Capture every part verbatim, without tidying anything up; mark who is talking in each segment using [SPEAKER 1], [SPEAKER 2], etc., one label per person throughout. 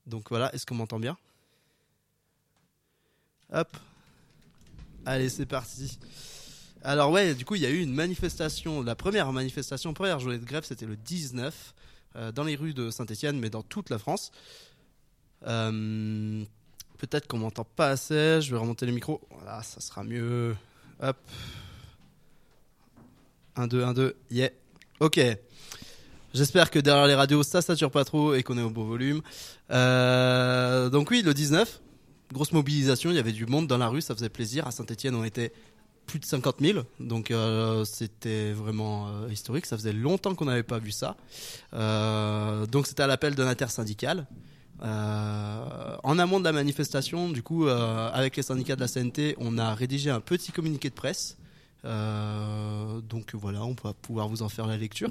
[SPEAKER 1] Donc voilà, est-ce qu'on m'entend bien ? Hop. Allez, c'est parti. Alors ouais, du coup, il y a eu une manifestation, la première manifestation, première journée de grève, c'était le dix-neuf, euh, dans les rues de Saint-Étienne, mais dans toute la France. Euh, peut-être qu'on m'entend pas assez, je vais remonter le micro. Voilà, ça sera mieux. Hop. un, deux, un, deux, yeah. Ok. J'espère que derrière les radios, ça sature pas trop et qu'on est au beau volume. Euh, donc oui, le dix-neuf, grosse mobilisation, il y avait du monde dans la rue, ça faisait plaisir. À Saint-Étienne, on était plus de cinquante mille, donc euh, c'était vraiment euh, historique. Ça faisait longtemps qu'on n'avait pas vu ça. Euh, donc c'était à l'appel d'un intersyndical. Euh, en amont de la manifestation, du coup, euh, avec les syndicats de la C N T, on a rédigé un petit communiqué de presse. Euh, donc voilà, on va pouvoir vous en faire la lecture.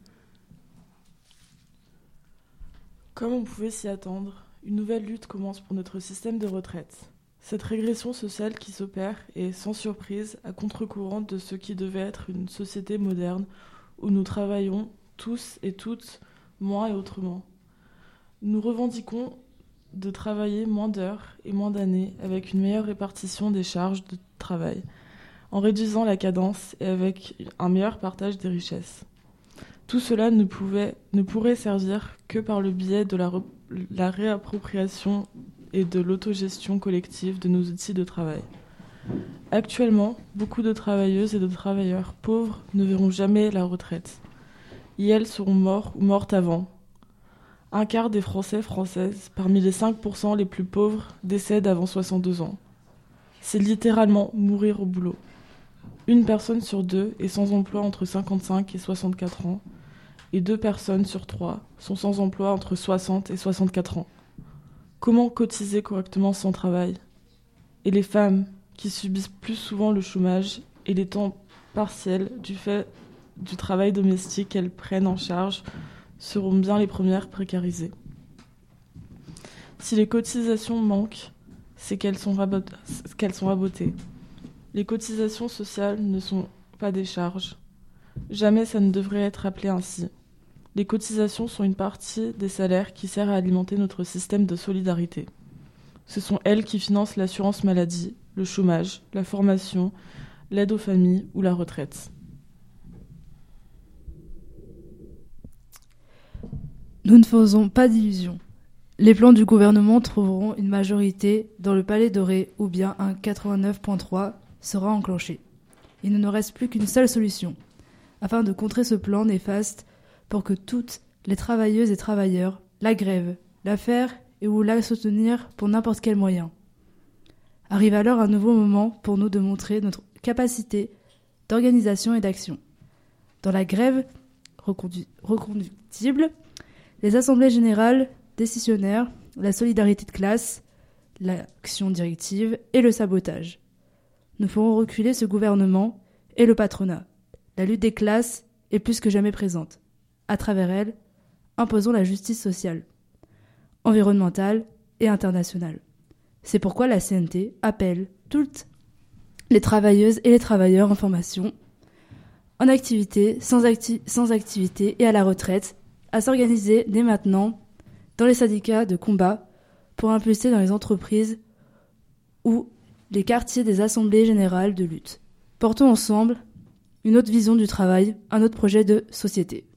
[SPEAKER 2] Comme on pouvait s'y attendre, une nouvelle lutte commence pour notre système de retraite. Cette régression sociale qui s'opère est, sans surprise, à contre-courant de ce qui devait être une société moderne où nous travaillons, tous et toutes, moins et autrement. Nous revendiquons de travailler moins d'heures et moins d'années avec une meilleure répartition des charges de travail, en réduisant la cadence et avec un meilleur partage des richesses. Tout cela ne, pouvait, ne pourrait servir que par le biais de la, re, la réappropriation et de l'autogestion collective de nos outils de travail. Actuellement, beaucoup de travailleuses et de travailleurs pauvres ne verront jamais la retraite. Et elles seront morts ou mortes avant. Un quart des Français françaises, parmi les cinq pour cent les plus pauvres, décèdent avant soixante-deux ans. C'est littéralement mourir au boulot. Une personne sur deux est sans emploi entre cinquante-cinq et soixante-quatre ans, et deux personnes sur trois sont sans emploi entre soixante et soixante-quatre ans. Comment cotiser correctement son travail ? Et les femmes, qui subissent plus souvent le chômage et les temps partiels du fait du travail domestique qu'elles prennent en charge, seront bien les premières précarisées. Si les cotisations manquent, c'est qu'elles sont, rabot- qu'elles sont rabotées. Les cotisations sociales ne sont pas des charges. Jamais ça ne devrait être appelé ainsi. Les cotisations sont une partie des salaires qui sert à alimenter notre système de solidarité. Ce sont elles qui financent l'assurance maladie, le chômage, la formation, l'aide aux familles ou la retraite.
[SPEAKER 3] Nous ne faisons pas d'illusions. Les plans du gouvernement trouveront une majorité dans le Palais Doré ou bien un quatre-vingt-neuf virgule trois sera enclenché. Il ne nous reste plus qu'une seule solution, afin de contrer ce plan néfaste pour que toutes les travailleuses et travailleurs la grève, la faire et ou la soutenir pour n'importe quel moyen. Arrive alors un nouveau moment pour nous de montrer notre capacité d'organisation et d'action. Dans la grève recondu- reconductible, les assemblées générales décisionnaires, la solidarité de classe, l'action directive et le sabotage. Nous ferons reculer ce gouvernement et le patronat. La lutte des classes est plus que jamais présente. À travers elle, imposons la justice sociale, environnementale et internationale. C'est pourquoi la C N T appelle toutes les travailleuses et les travailleurs en formation, en activité, sans, acti- sans activité et à la retraite, à s'organiser dès maintenant dans les syndicats de combat pour impulser dans les entreprises ou les quartiers des assemblées générales de lutte. Portons ensemble une autre vision du travail, un autre projet de société.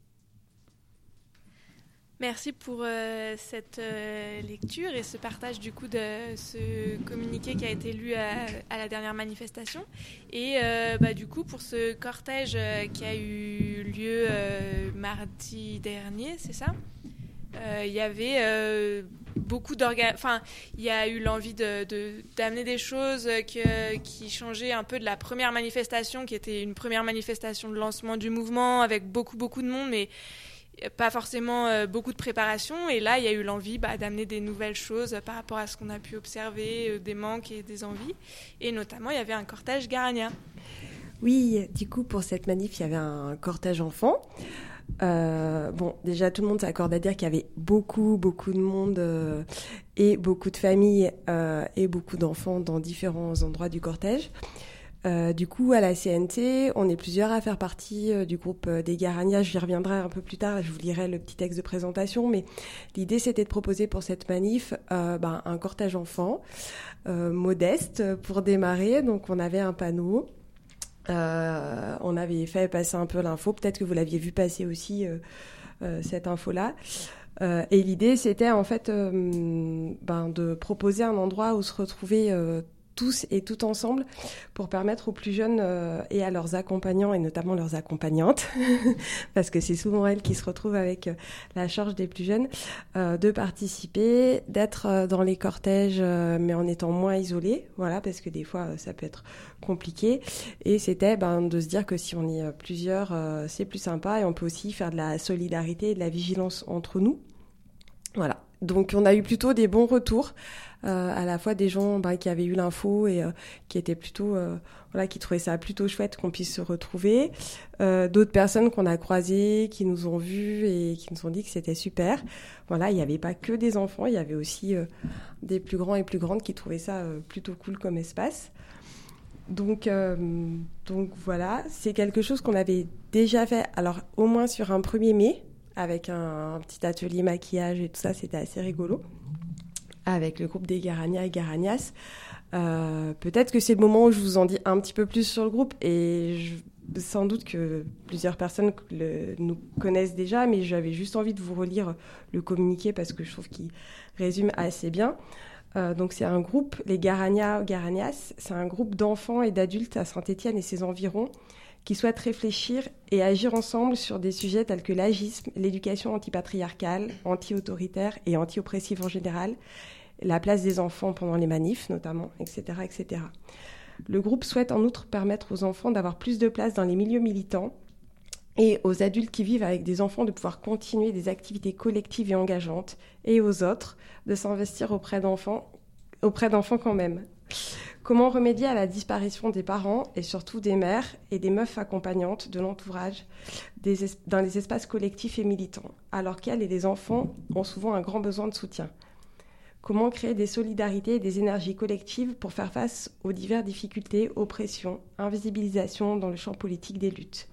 [SPEAKER 4] Merci pour euh, cette euh, lecture et ce partage du coup de ce communiqué qui a été lu à, à la dernière manifestation. Et euh, bah, du coup pour ce cortège euh, qui a eu lieu euh, mardi dernier, c'est ça ? Il euh, y avait euh, beaucoup d'organes... Enfin, il y a eu l'envie de, de, d'amener des choses que, qui changeaient un peu de la première manifestation, qui était une première manifestation de lancement du mouvement avec beaucoup, beaucoup de monde, mais pas forcément euh, beaucoup de préparation. Et là, il y a eu l'envie bah, d'amener des nouvelles choses par rapport à ce qu'on a pu observer, euh, des manques et des envies. Et notamment, il y avait un cortège garanien.
[SPEAKER 5] Oui, du coup, pour cette manif, il y avait un cortège enfant. Euh, bon, déjà, tout le monde s'accorde à dire qu'il y avait beaucoup, beaucoup de monde euh, et beaucoup de familles euh, et beaucoup d'enfants dans différents endroits du cortège. Euh, du coup, à la C N T, on est plusieurs à faire partie euh, du groupe euh, des Garagnas. J'y reviendrai un peu plus tard, je vous lirai le petit texte de présentation. Mais l'idée, c'était de proposer pour cette manif euh, ben, un cortège enfant euh, modeste pour démarrer. Donc, on avait un panneau. Euh, on avait fait passer un peu l'info. Peut-être que vous l'aviez vu passer aussi, euh, euh, cette info-là. Euh, et l'idée, c'était en fait euh, ben, de proposer un endroit où se retrouver euh, tous et toutes ensemble pour permettre aux plus jeunes euh, et à leurs accompagnants et notamment leurs accompagnantes parce que c'est souvent elles qui se retrouvent avec euh, la charge des plus jeunes euh, de participer, d'être euh, dans les cortèges euh, mais en étant moins isolés, voilà, parce que des fois euh, ça peut être compliqué et c'était ben, de se dire que si on est euh, plusieurs euh, c'est plus sympa et on peut aussi faire de la solidarité et de la vigilance entre nous. Voilà. Donc on a eu plutôt des bons retours, euh, à la fois des gens bah, qui avaient eu l'info et euh, qui étaient plutôt, euh, voilà, qui trouvaient ça plutôt chouette qu'on puisse se retrouver, euh, d'autres personnes qu'on a croisées, qui nous ont vus et qui nous ont dit que c'était super. Voilà, il n'y avait pas que des enfants, il y avait aussi euh, des plus grands et plus grandes qui trouvaient ça euh, plutôt cool comme espace. Donc, euh, donc voilà, c'est quelque chose qu'on avait déjà fait, alors au moins sur un premier mai, avec un, un petit atelier maquillage et tout ça, c'était assez rigolo, avec le groupe des Garagnas et Garagnas. Euh, peut-être que c'est le moment où je vous en dis un petit peu plus sur le groupe, et je, sans doute que plusieurs personnes le, nous connaissent déjà, mais j'avais juste envie de vous relire le communiqué parce que je trouve qu'il résume assez bien. Euh, donc c'est un groupe, les Garagnas, Garagnas, c'est un groupe d'enfants et d'adultes à Saint-Étienne et ses environs qui souhaitent réfléchir et agir ensemble sur des sujets tels que l'agisme, l'éducation antipatriarcale, anti-autoritaire et anti-oppressive en général, la place des enfants pendant les manifs notamment, et cetera, et cetera. Le groupe souhaite en outre permettre aux enfants d'avoir plus de place dans les milieux militants et aux adultes qui vivent avec des enfants de pouvoir continuer des activités collectives et engageantes, et aux autres de s'investir auprès d'enfants, auprès d'enfants quand même. Comment remédier à la disparition des parents et surtout des mères et des meufs accompagnantes de l'entourage des es- dans les espaces collectifs et militants, alors qu'elles et les enfants ont souvent un grand besoin de soutien? Comment créer des solidarités et des énergies collectives pour faire face aux diverses difficultés, oppressions, invisibilisation dans le champ politique des luttes?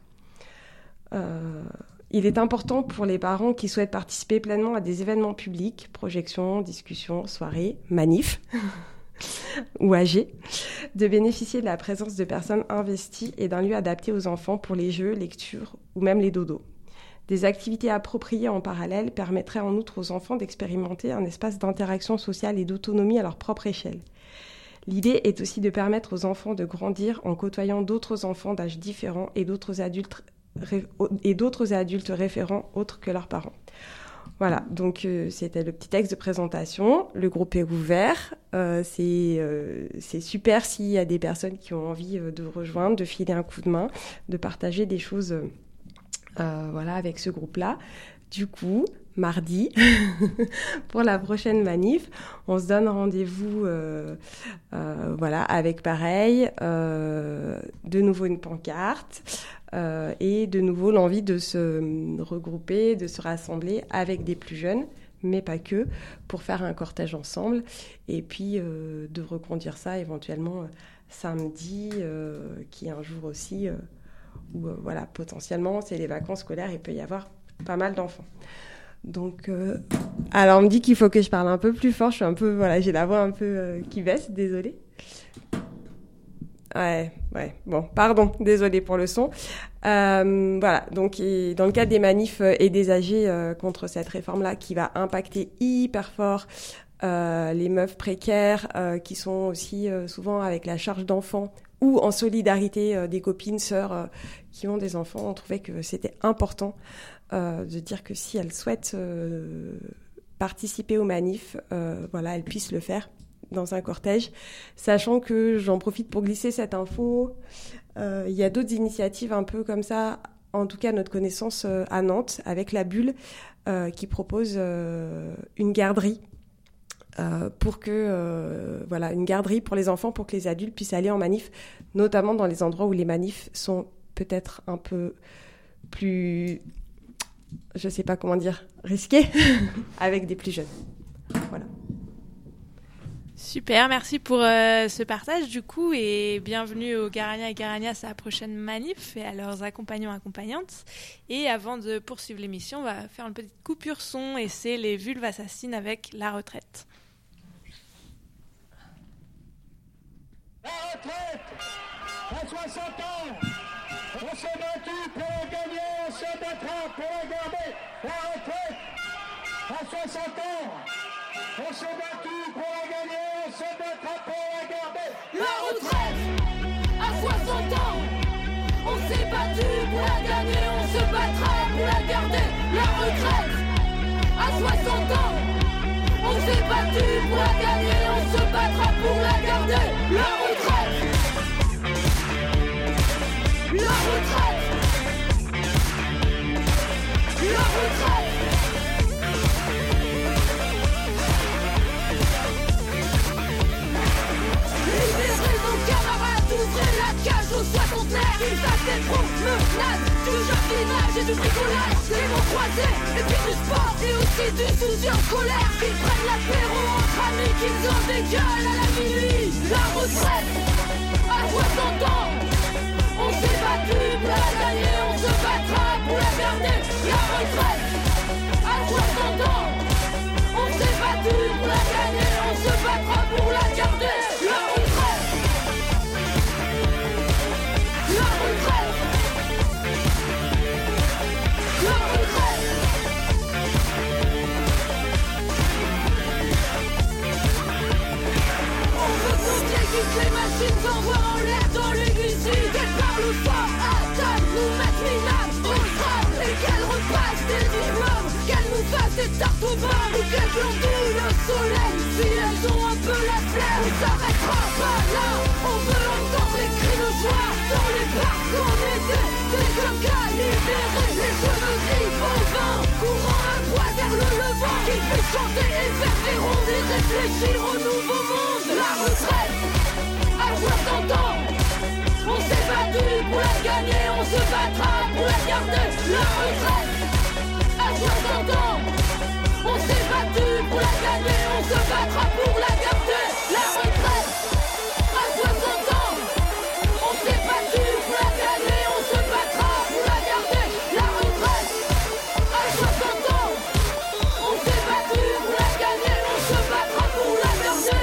[SPEAKER 5] euh, Il est important pour les parents qui souhaitent participer pleinement à des événements publics, projections, discussions, soirées, manifs, ou âgés, de bénéficier de la présence de personnes investies et d'un lieu adapté aux enfants pour les jeux, lectures ou même les dodos. Des activités appropriées en parallèle permettraient en outre aux enfants d'expérimenter un espace d'interaction sociale et d'autonomie à leur propre échelle. L'idée est aussi de permettre aux enfants de grandir en côtoyant d'autres enfants d'âge différents et d'autres adultes, ré- et d'autres adultes référents autres que leurs parents. Voilà, donc euh, c'était le petit texte de présentation. Le groupe est ouvert. Euh, c'est, euh, c'est super s'il y a des personnes qui ont envie euh, de rejoindre, de filer un coup de main, de partager des choses euh, euh, voilà, avec ce groupe-là. Du coup, mardi, pour la prochaine manif, on se donne rendez-vous euh, euh, voilà, avec pareil, euh, de nouveau une pancarte. Euh, et de nouveau l'envie de se regrouper, de se rassembler avec des plus jeunes, mais pas que, pour faire un cortège ensemble, et puis euh, de reconduire ça éventuellement euh, samedi, euh, qui est un jour aussi euh, où euh, voilà, potentiellement c'est les vacances scolaires, il peut y avoir pas mal d'enfants. Donc, euh, alors on me dit qu'il faut que je parle un peu plus fort, je suis un peu, voilà, j'ai la voix un peu euh, qui baisse, désolée. Ouais, ouais, bon, pardon, désolée pour le son. Euh, voilà, donc et dans le cadre des manifs et des A G euh, contre cette réforme-là qui va impacter hyper fort euh, les meufs précaires euh, qui sont aussi euh, souvent avec la charge d'enfants ou en solidarité euh, des copines, sœurs euh, qui ont des enfants, on trouvait que c'était important euh, de dire que si elles souhaitent euh, participer aux manifs, euh, voilà, elles puissent le faire dans un cortège, sachant que j'en profite pour glisser cette info. Euh, il y a d'autres initiatives un peu comme ça, en tout cas à notre connaissance euh, à Nantes, avec la Bulle, euh, qui propose euh, une garderie euh, pour que euh, voilà, une garderie pour les enfants, pour que les adultes puissent aller en manif, notamment dans les endroits où les manifs sont peut-être un peu plus, je sais pas comment dire, risqués, avec des plus jeunes. Voilà.
[SPEAKER 4] Super, merci pour euh, ce partage du coup et bienvenue aux Garania et Garanias à la prochaine manif et à leurs accompagnants et accompagnantes. Et avant de poursuivre l'émission, on va faire une petite coupure son et c'est les vulves assassines avec la retraite.
[SPEAKER 6] La retraite à soixante ans, on s'est battu pour la gagner, on se battra pour la garder. La retraite à soixante ans, on s'est battu pour la gagner, on se battra pour la garder.
[SPEAKER 7] La retraite à soixante ans, on s'est battu pour la gagner, on se battra pour la garder. La retraite à soixante ans, on s'est battu pour la gagner, on se battra pour la garder. La retraite, la retraite, la retraite. Libérez nos camarades, ouvrez la cage aux soixantenaires. Ils fassent des promenades, du jardinage et du bricolage, les mots croisés et puis du sport et aussi du souci scolaire. Qu'ils prennent l'apéro entre amis, qu'ils en dégueulent à la minuit. La retraite à soixante ans, on s'est battu pour la gagner, on se battra pour la garder. La retraite à soixante ans, on s'est battu pour la gagner, on se battra pour la garder. La retraite, la retraite, la retraite. On veut qu'on exécute les machines, s'envoient en l'air dans l'aiguille. Qu'elles parlent fort, attaquent, nous mettent minables au sable. Et qu'elles repassent des diplômes, qu'elles nous fassent des tartes au beurre. Ou qu'elles ondulent le soleil, si elles ont un peu la flemme. On s'arrêtera pas là, on veut entendre les cris de joie. Dans les parcs on était, des coquins libérés. Les cheveux gris au vent, courant un poids vers le levant. Qu'ils puissent chanter et faire des rondes et réfléchir au nouveau monde. La retraite à soixante ans, on s'est battu pour la gagner, on se battra pour la garder. La retraite à soixante ans, on s'est battu pour la gagner, on se battra pour la garder. La retraite à soixante ans, on s'est battu pour la gagner, on se battra pour la garder. La retraite à soixante ans, on s'est battu pour la gagner, on se battra pour la garder.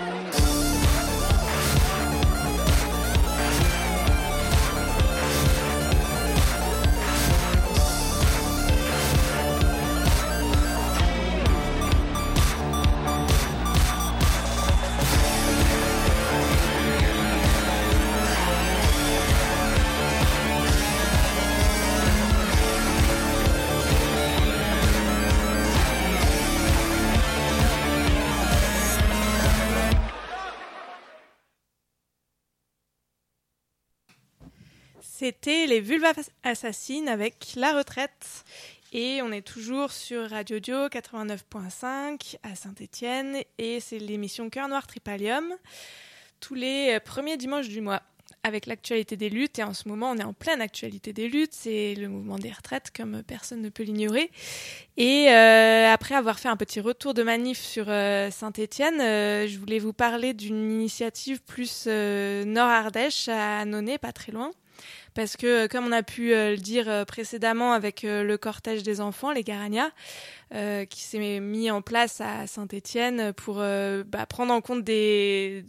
[SPEAKER 4] C'était les vulves assassines avec la retraite. Et on est toujours sur Radio Dio quatre-vingt-neuf point cinq à Saint-Étienne. Et c'est l'émission Cœur Noir Tripalium, tous les premiers dimanches du mois, avec l'actualité des luttes. Et en ce moment, on est en pleine actualité des luttes. C'est le mouvement des retraites, comme personne ne peut l'ignorer. Et euh, après avoir fait un petit retour de manif sur euh, Saint-Étienne, euh, je voulais vous parler d'une initiative plus euh, Nord-Ardèche, à Annonay, pas très loin. Parce que, comme on a pu euh, le dire euh, précédemment avec euh, le cortège des enfants, les Garanias, euh, qui s'est mis en place à Saint-Étienne pour euh, bah, prendre en compte des...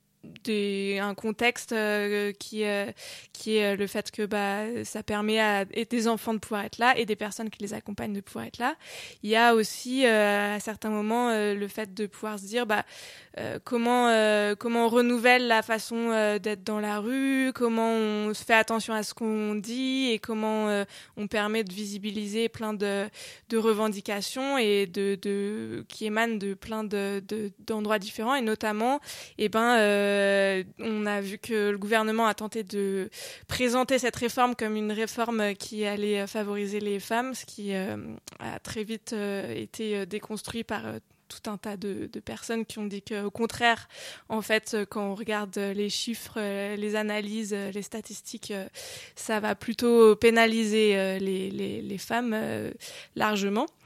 [SPEAKER 4] Des, un contexte euh, qui, euh, qui est le fait que bah, ça permet à et des enfants de pouvoir être là et des personnes qui les accompagnent de pouvoir être là. Il y a aussi euh, à certains moments euh, le fait de pouvoir se dire bah, euh, comment, euh, comment on renouvelle la façon euh, d'être dans la rue, comment on se fait attention à ce qu'on dit et comment euh, on permet de visibiliser plein de, de revendications et de, de, qui émanent de plein de, de, d'endroits différents et notamment eh ben, euh, Euh, on a vu que le gouvernement a tenté de présenter cette réforme comme une réforme qui allait favoriser les femmes, ce qui euh, a très vite euh, été déconstruit par euh, tout un tas de, de personnes qui ont dit qu'au contraire, en fait, quand on regarde les chiffres, les analyses, les statistiques, ça va plutôt pénaliser les, les, les femmes euh, largement.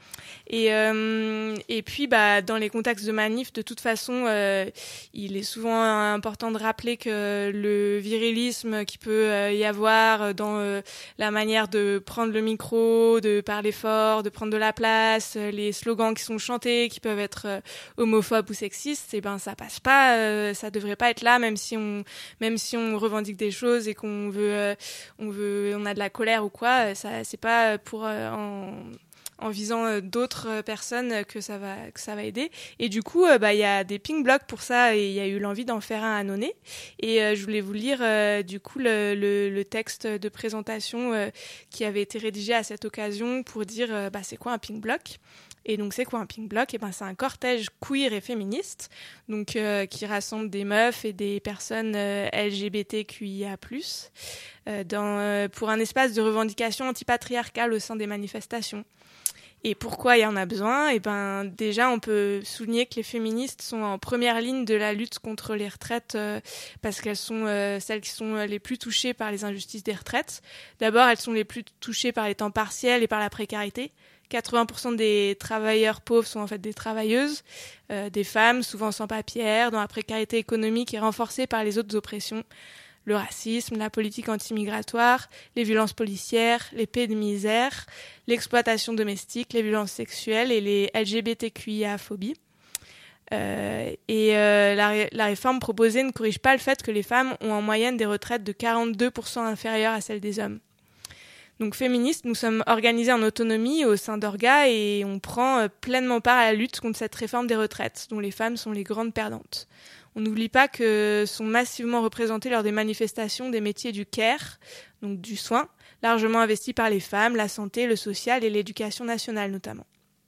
[SPEAKER 4] Et, euh, et puis, bah, dans les contextes de manif, de toute façon, euh, il est souvent important de rappeler que le virilisme qui peut euh, y avoir dans euh, la manière de prendre le micro, de parler fort, de prendre de la place, euh, les slogans qui sont chantés, qui peuvent être euh, homophobes ou sexistes, et ben ça passe pas, euh, ça devrait pas être là, même si on, même si on revendique des choses et qu'on veut, euh, on veut, on a de la colère ou quoi, ça c'est pas pour euh, en en visant d'autres personnes que ça va que ça va aider. Et du coup, bah il y a des pink blocs pour ça et il y a eu l'envie d'en faire un à Nonnet. Et euh, je voulais vous lire euh, du coup le, le, le texte de présentation euh, qui avait été rédigé à cette occasion pour dire euh, bah c'est quoi un pink bloc. Et donc c'est quoi un pink bloc ? Et ben c'est un cortège queer et féministe, donc euh, qui rassemble des meufs et des personnes euh, L G B T Q I A plus, euh, dans euh, pour un espace de revendication antipatriarcale au sein des manifestations. Et pourquoi il y en a besoin ? Et ben déjà on peut souligner que les féministes sont en première ligne de la lutte contre les retraites euh, parce qu'elles sont euh, celles qui sont les plus touchées par les injustices des retraites. D'abord, elles sont les plus touchées par les temps partiels et par la précarité. quatre-vingts pour cent des travailleurs pauvres sont en fait des travailleuses, euh, des femmes souvent sans papiers, dont la précarité économique est renforcée par les autres oppressions. Le racisme, la politique anti-migratoire, les violences policières, les pays de misère, l'exploitation domestique, les violences sexuelles et les L G B T Q I A-phobie. Euh, et euh, la, ré- la réforme proposée ne corrige pas le fait que les femmes ont en moyenne des retraites de quarante-deux pour cent inférieures à celles des hommes. Donc féministes, nous sommes organisés en autonomie au sein d'Orga et on prend euh, pleinement part à la lutte contre cette réforme des retraites, dont les femmes sont les grandes perdantes. On n'oublie pas que sont massivement représentés lors des manifestations des métiers du care, donc du soin, largement investis par les femmes, la santé, le social et l'éducation nationale notamment.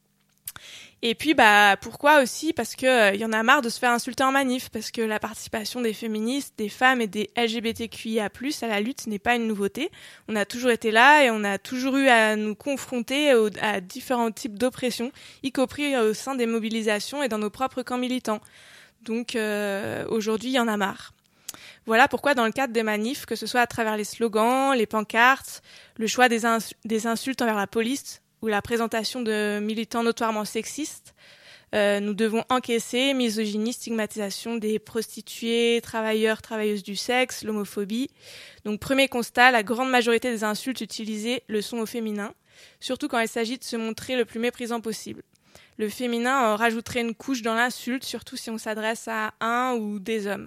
[SPEAKER 4] Et puis, bah, pourquoi aussi ? Parce que euh, y en a marre de se faire insulter en manif, parce que la participation des féministes, des femmes et des L G B T Q I A plus, à la lutte n'est pas une nouveauté. On a toujours été là et on a toujours eu à nous confronter au, à différents types d'oppression, y compris au sein des mobilisations et dans nos propres camps militants. Donc, euh, aujourd'hui, il y en a marre. Voilà pourquoi, dans le cadre des manifs, que ce soit à travers les slogans, les pancartes, le choix des, ins- des insultes envers la police, ou la présentation de militants notoirement sexistes, euh, nous devons encaisser misogynie, stigmatisation des prostituées, travailleurs, travailleuses du sexe, l'homophobie. Donc premier constat, la grande majorité des insultes utilisées le sont au féminin, surtout quand il s'agit de se montrer le plus méprisant possible. Le féminin en rajouterait une couche dans l'insulte, surtout si on s'adresse à un ou des hommes.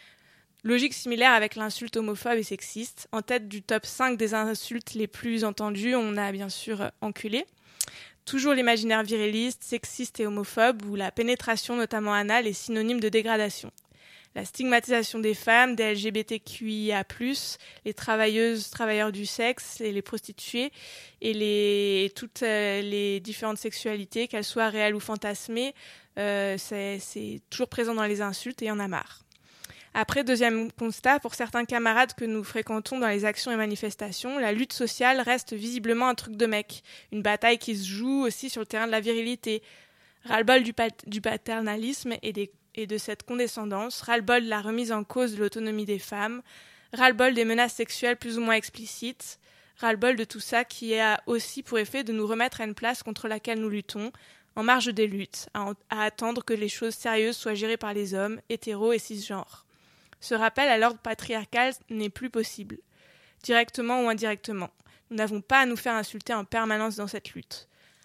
[SPEAKER 4] Logique similaire avec l'insulte homophobe et sexiste. En tête du top cinq des insultes les plus entendues, on a bien sûr enculé. Toujours l'imaginaire viriliste, sexiste et homophobe, où la pénétration, notamment anale, est synonyme de dégradation. La stigmatisation des femmes, des L G B T Q I A plus, les travailleuses, travailleurs du sexe et les prostituées, et, les, et toutes euh, les différentes sexualités, qu'elles soient réelles ou fantasmées, euh, c'est, c'est toujours présent dans les insultes et il y en a marre. Après, deuxième constat, pour certains camarades que nous fréquentons dans les actions et manifestations, la lutte sociale reste visiblement un truc de mec, une bataille qui se joue aussi sur le terrain de la virilité. Ras-le-bol du, pat- du paternalisme et, des, et de cette condescendance, ras-le-bol de la remise en cause de l'autonomie des femmes, ras-le-bol des menaces sexuelles plus ou moins explicites, ras-le-bol de tout ça qui a aussi pour effet de nous remettre à une place contre laquelle nous luttons, en marge des luttes, à, à attendre que les choses sérieuses soient gérées par les hommes, hétéros et cisgenres. Ce rappel à l'ordre patriarcal n'est plus possible, directement ou indirectement. Nous n'avons pas à nous faire insulter en permanence dans cette lutte.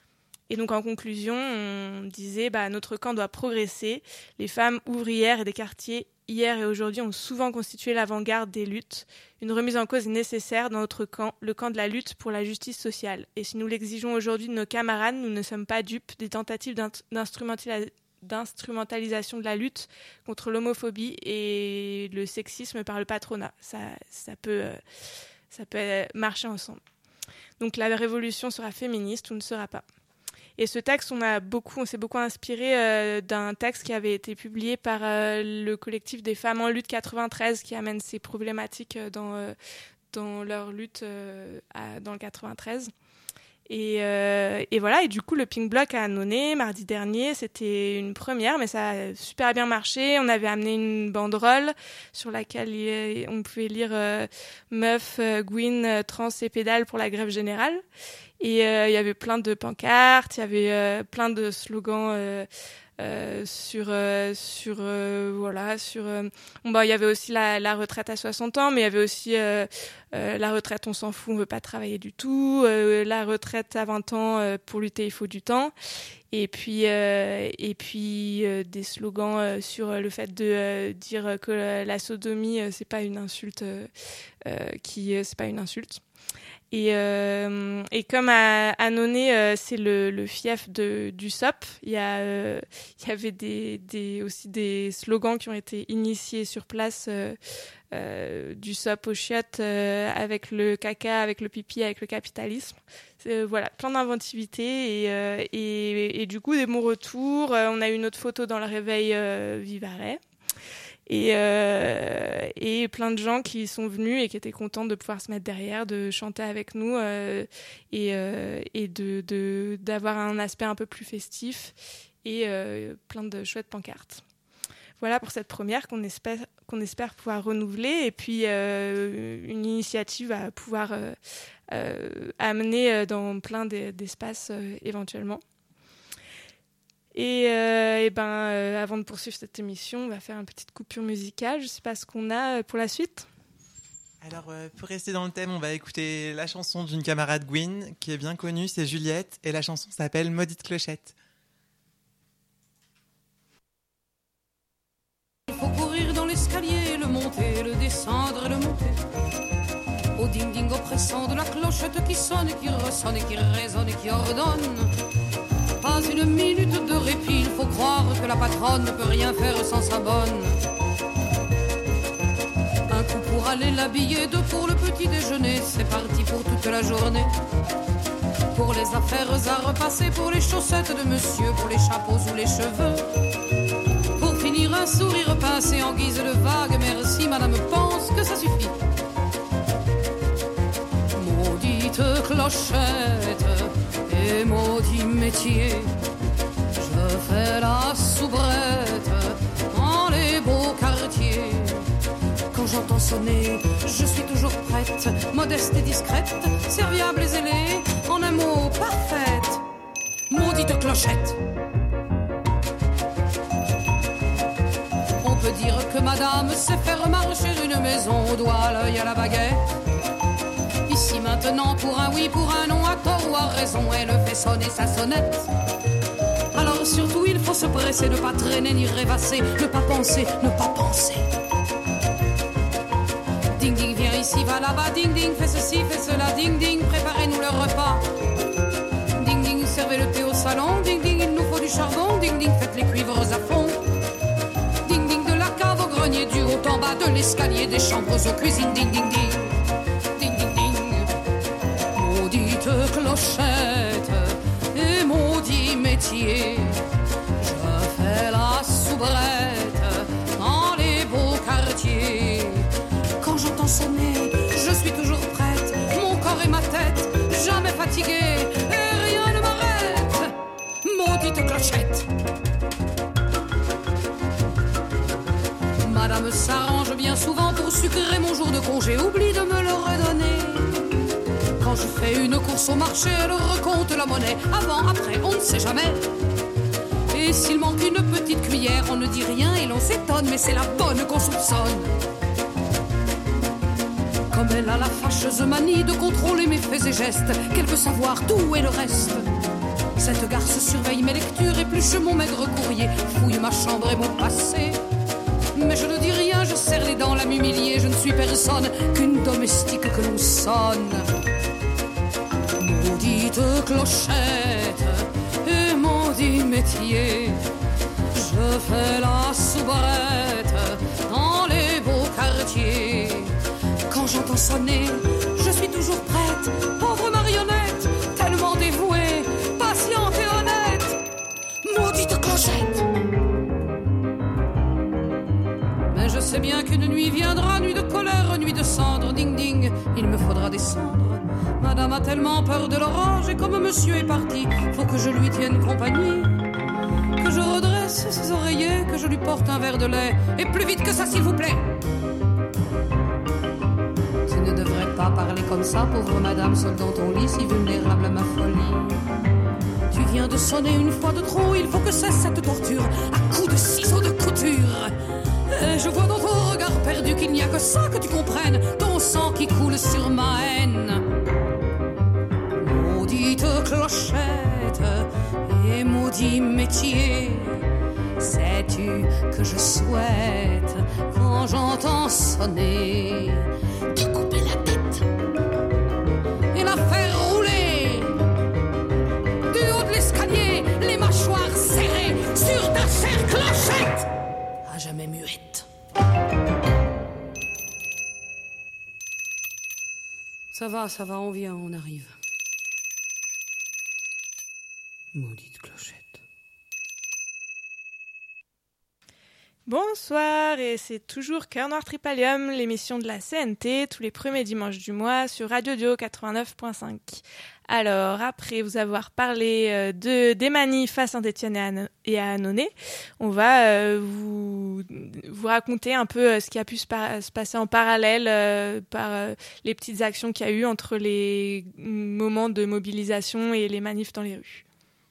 [SPEAKER 4] Et donc en conclusion, on disait bah, notre camp doit progresser. Les femmes ouvrières et des quartiers hier et aujourd'hui ont souvent constitué l'avant-garde des luttes. Une remise en cause est nécessaire dans notre camp, le camp de la lutte pour la justice sociale. Et si nous l'exigeons aujourd'hui de nos camarades, nous ne sommes pas dupes des tentatives d'instrumentalisation d'instrumentalisation de la lutte contre l'homophobie et le sexisme par le patronat. Ça, ça, peut, ça peut marcher ensemble. Donc la révolution sera féministe ou ne sera pas. Et ce texte, on, a beaucoup, on s'est beaucoup inspiré euh, d'un texte qui avait été publié par euh, le collectif des femmes en lutte quatre-vingt-treize qui amène ces problématiques dans, euh, dans leur lutte euh, à, dans le quatre-vingt-treize. Et, euh, et voilà, et du coup, le Pink Bloc à Annonay, mardi dernier, c'était une première, mais ça a super bien marché. On avait amené une banderole sur laquelle il, on pouvait lire euh, « Meuf, euh, Gwyn, euh, trans et pédale pour la grève générale ». Et euh, il y avait plein de pancartes, il y avait euh, plein de slogans euh, euh, sur euh, sur euh, voilà sur euh, bon bah il y avait aussi la la retraite à soixante ans, mais il y avait aussi euh, euh, la retraite on s'en fout, on veut pas travailler du tout, euh, la retraite à vingt ans, euh, pour lutter il faut du temps, et puis euh, et puis euh, des slogans euh, sur le fait de euh, dire que la, la sodomie euh, c'est pas une insulte, euh, euh, qui euh, c'est pas une insulte. Et, euh, et comme à Annonay, euh, c'est le, le fief de, du S O P, il y, a, euh, il y avait des, des, aussi des slogans qui ont été initiés sur place, euh, euh, du S O P aux chiottes, euh, avec le caca, avec le pipi, avec le capitalisme. C'est, euh, voilà, plein d'inventivité et, euh, et, et du coup des bons retours. Euh, on a eu une autre photo dans le réveil euh, Vivarais. Et, euh, et plein de gens qui sont venus et qui étaient contents de pouvoir se mettre derrière, de chanter avec nous, euh, et, euh, et de, de, d'avoir un aspect un peu plus festif, et euh, plein de chouettes pancartes. Voilà pour cette première qu'on espère, qu'on espère pouvoir renouveler, et puis euh, une initiative à pouvoir euh, euh, amener dans plein d'espaces euh, éventuellement. Et, euh, et ben, euh, avant de poursuivre cette émission, on va faire une petite coupure musicale. Je sais pas ce qu'on a pour la suite.
[SPEAKER 8] Alors, euh, pour rester dans le thème, on va écouter la chanson d'une camarade Gwyn, qui est bien connue, c'est Juliette, et la chanson s'appelle Maudite Clochette.
[SPEAKER 9] Il faut courir dans l'escalier, le monter, le descendre et le monter. Au ding-ding oppressant de la clochette qui sonne, qui ressonne et qui résonne et qui ordonne. Pas une minute de répit, il faut croire que la patronne ne peut rien faire sans sa bonne. Un coup pour aller l'habiller, deux pour le petit déjeuner, c'est parti pour toute la journée. Pour les affaires à repasser, pour les chaussettes de monsieur, pour les chapeaux ou les cheveux. Pour finir un sourire pincé en guise de vague, merci madame, pense que ça suffit. Maudite clochette et maudit métier, je fais la soubrette dans les beaux quartiers. Quand j'entends sonner, je suis toujours prête, modeste et discrète, serviable et zélée, en un mot parfaite. Maudite clochette. On peut dire que madame sait faire marcher une maison au doigt, l'œil à la baguette. Ici maintenant, pour un oui, pour un non, à tort ou à raison, elle fait sonner sa sonnette. Alors surtout il faut se presser, ne pas traîner ni rêvasser, ne pas penser, ne pas penser. Ding ding, viens ici, va là-bas, ding ding, fais ceci, fais cela, ding ding, préparez-nous le repas. Ding ding, servez le thé au salon, ding ding, il nous faut du charbon, ding ding, faites les cuivres à fond. Ding ding, de la cave au grenier, du haut en bas de l'escalier, des chambres aux cuisines, ding ding ding. Clochette et maudit métier, je fais la soubrette dans les beaux quartiers. Quand j'entends sonner, je suis toujours prête, mon corps et ma tête, jamais fatiguée, et rien ne m'arrête. Maudite clochette. Madame s'arrange bien souvent pour sucrer mon jour de congé, oublie de me le redonner. Quand je fais une course au marché, elle recompte la monnaie. Avant, après, on ne sait jamais. Et s'il manque une petite cuillère, on ne dit rien et l'on s'étonne, mais c'est la bonne qu'on soupçonne. Comme elle a la fâcheuse manie de contrôler mes faits et gestes, qu'elle veut savoir tout et le reste. Cette garce surveille mes lectures, épluche mon maigre courrier, fouille ma chambre et mon passé. Mais je ne dis rien, je serre les dents, la m'humilier, je ne suis personne qu'une domestique que l'on sonne. Maudite clochette et maudit métier, je fais la soubrette dans les beaux quartiers. Quand j'entends sonner, je suis toujours prête, pauvre marionnette, tellement dévouée, patiente et honnête. Maudite clochette. Mais je sais bien qu'une nuit viendra, nuit de colère, nuit de cendre, ding ding, il me faudra descendre. Madame madame a tellement peur de l'orage, et comme monsieur est parti, faut que je lui tienne compagnie. Que je redresse ses oreillers, que je lui porte un verre de lait, et plus vite que ça, s'il vous plaît. Tu ne devrais pas parler comme ça, pauvre madame, seule dans ton lit, si vulnérable à ma folie. Tu viens de sonner une fois de trop, il faut que cesse cette torture, à coups de ciseaux de couture. Et je vois dans ton regard perdu qu'il n'y a que ça que tu comprennes, ton sang qui coule sur ma haine. Maudite clochette et maudit métier, sais-tu que je souhaite, quand j'entends sonner, te couper la tête et la faire rouler du haut de l'escalier, les mâchoires serrées sur ta chère clochette, à jamais muette. Ça va, ça va, on vient, on arrive. Maudite clochette.
[SPEAKER 4] Bonsoir, et c'est toujours Cœur Noir Tripalium, l'émission de la C N T, tous les premiers dimanches du mois sur Radio Dio quatre-vingt-neuf point cinq. Alors, après vous avoir parlé euh, de, des manifs à Saint-Étienne et à, et à Annonay, on va euh, vous, vous raconter un peu euh, ce qui a pu se, par, se passer en parallèle euh, par euh, les petites actions qu'il y a eu entre les moments de mobilisation et les manifs dans les rues.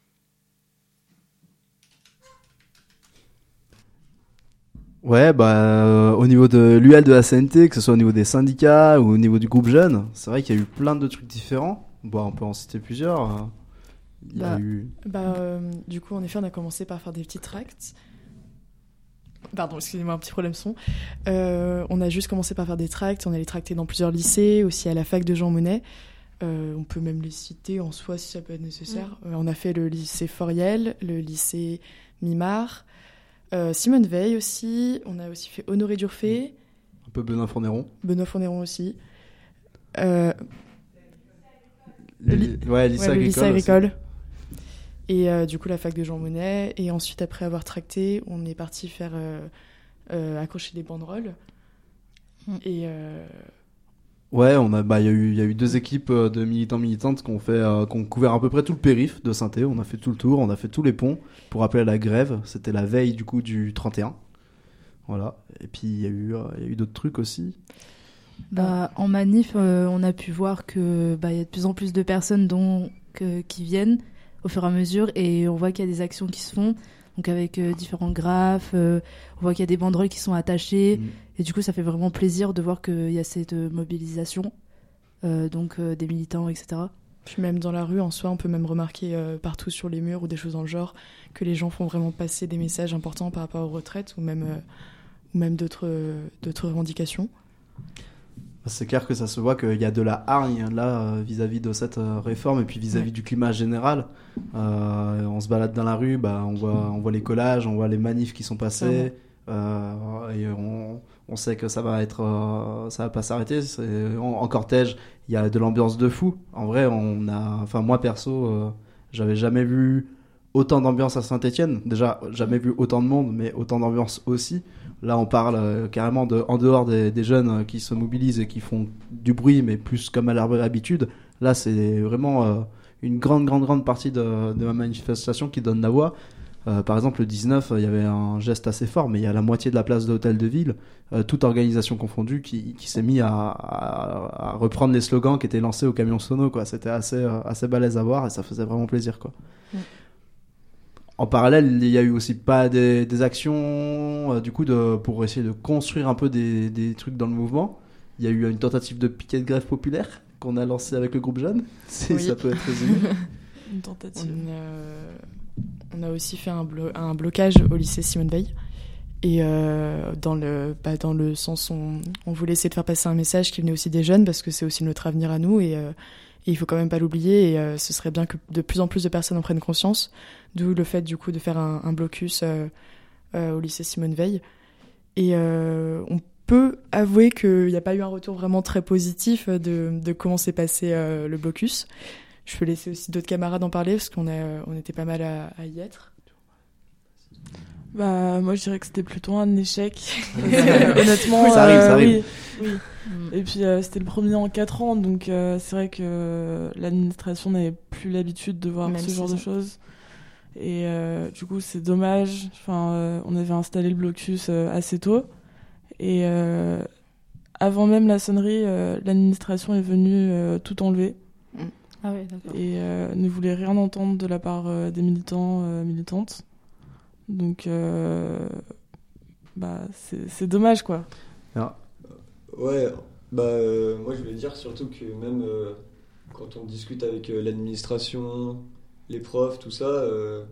[SPEAKER 1] Ouais, bah, euh, au niveau de l'U L de la C N T, que ce soit au niveau des syndicats ou au niveau du groupe jeune, c'est vrai qu'il y a eu plein de trucs différents. Bon, on peut en citer plusieurs. Il y
[SPEAKER 2] bah,
[SPEAKER 1] a eu...
[SPEAKER 2] bah, euh, du coup, en effet, on a commencé par faire des petits tracts. Pardon, excusez-moi, un petit problème son. Euh, on a juste commencé par faire des tracts. On allait tracter dans plusieurs lycées, aussi à la fac de Jean Monnet. Euh, on peut même les citer en soi si ça peut être nécessaire. Mmh. Euh, on a fait le lycée Foriel, le lycée Mimard, Euh, Simone Veil aussi, on a aussi fait Honoré Durfé.
[SPEAKER 1] Un peu Benoît Fournéron.
[SPEAKER 2] Benoît Fournéron aussi. Euh, le
[SPEAKER 1] li- ouais, lycée
[SPEAKER 2] ouais,
[SPEAKER 1] agricole.
[SPEAKER 2] Le lycée agricole. Et euh, du coup, la fac de Jean Monnet. Et ensuite, après avoir tracté, on est parti faire euh, euh, accrocher des banderoles. Mm. Et. Euh...
[SPEAKER 1] Ouais, on a, bah, il y a eu, il y a eu deux équipes de militants militantes qui ont fait, euh, qui ont couvert à peu près tout le périph' de Saint-Étienne. On a fait tout le tour, on a fait tous les ponts pour appeler à la grève. C'était la veille du coup du trente et un. Voilà. Et puis il y a eu, euh, il y a eu d'autres trucs aussi.
[SPEAKER 3] Bah, en manif, euh, on a pu voir que bah, y a de plus en plus de personnes dont, que, qui viennent au fur et à mesure, et on voit qu'il y a des actions qui se font. Donc avec euh, différents graphes, euh, on voit qu'il y a des banderoles qui sont attachées, mmh. et du coup ça fait vraiment plaisir de voir qu'il y a cette euh, mobilisation, euh, donc euh, des militants, et cetera.
[SPEAKER 2] Puis même dans la rue, en soi, on peut même remarquer euh, partout sur les murs ou des choses dans le genre que les gens font vraiment passer des messages importants par rapport aux retraites ou même, euh, ou même d'autres, euh, d'autres revendications.
[SPEAKER 1] C'est clair que ça se voit qu'il y a de la hargne là euh, vis-à-vis de cette euh, réforme et puis vis-à-vis ouais. du climat général. Euh, on se balade dans la rue, bah, on voit, on voit les collages, on voit les manifs qui sont passés, euh, et on, on sait que ça va être, euh, ça va pas s'arrêter. C'est, en, en cortège, il y a de l'ambiance de fou. En vrai, on a, enfin moi perso, euh, j'avais jamais vu autant d'ambiance à Saint-Étienne. Déjà, jamais vu autant de monde, mais autant d'ambiance aussi. Là, on parle euh, carrément de, en dehors des, des jeunes euh, qui se mobilisent et qui font du bruit, mais plus comme à leur habitude. Là, c'est vraiment euh, une grande, grande, grande partie de, de ma manifestation qui donne la voix. Euh, par exemple, le dix-neuf, il y avait un geste assez fort, mais il y a la moitié de la place de l'hôtel de ville, euh, toute organisation confondue, qui, qui s'est mis à, à, à reprendre les slogans qui étaient lancés au camion sono, quoi. C'était assez, euh, assez balèze à voir et ça faisait vraiment plaisir, quoi. Ouais. En parallèle, il y a eu aussi pas des, des actions euh, du coup de, pour essayer de construire un peu des, des trucs dans le mouvement. Il y a eu une tentative de piquet de grève populaire qu'on a lancé avec le groupe jeune. Si oui. Ça peut être résumé.
[SPEAKER 2] Une tentative. On a, on a aussi fait un, blo- un blocage au lycée Simone Veil. Et euh, dans, le, bah, dans le sens où on, on voulait essayer de faire passer un message qui venait aussi des jeunes, parce que c'est aussi notre avenir à nous. Et, euh, et il faut quand même pas l'oublier. Et euh, ce serait bien que de plus en plus de personnes en prennent conscience. D'où le fait du coup de faire un, un blocus euh, euh, au lycée Simone Veil. Et euh, on peut avouer qu'il n'y a pas eu un retour vraiment très positif de, de comment s'est passé euh, le blocus. Je peux laisser aussi d'autres camarades en parler parce qu'on a, on était pas mal à, à y être.
[SPEAKER 10] Bah moi je dirais que c'était plutôt un échec. Honnêtement,
[SPEAKER 1] ça arrive,
[SPEAKER 10] euh,
[SPEAKER 1] ça arrive.
[SPEAKER 10] Oui.
[SPEAKER 2] Oui. Et puis euh, c'était le premier en quatre ans, donc euh, c'est vrai que euh, l'administration n'avait plus l'habitude de voir
[SPEAKER 10] Même
[SPEAKER 2] ce
[SPEAKER 10] si
[SPEAKER 2] genre
[SPEAKER 10] ça.
[SPEAKER 2] de choses. Et euh, du coup, c'est dommage. Enfin, euh, on avait installé le blocus euh, assez tôt. Et euh, avant même la sonnerie, euh, l'administration est venue euh, tout enlever.
[SPEAKER 3] Ah ouais, d'accord.
[SPEAKER 2] Et euh, ne voulait rien entendre de la part euh, des militants, euh, militantes. Donc, euh, bah, c'est, c'est dommage, quoi.
[SPEAKER 11] Ah. Ouais, bah euh, moi je voulais dire surtout que même euh, quand on discute avec euh, l'administration, les profs, tout ça, euh,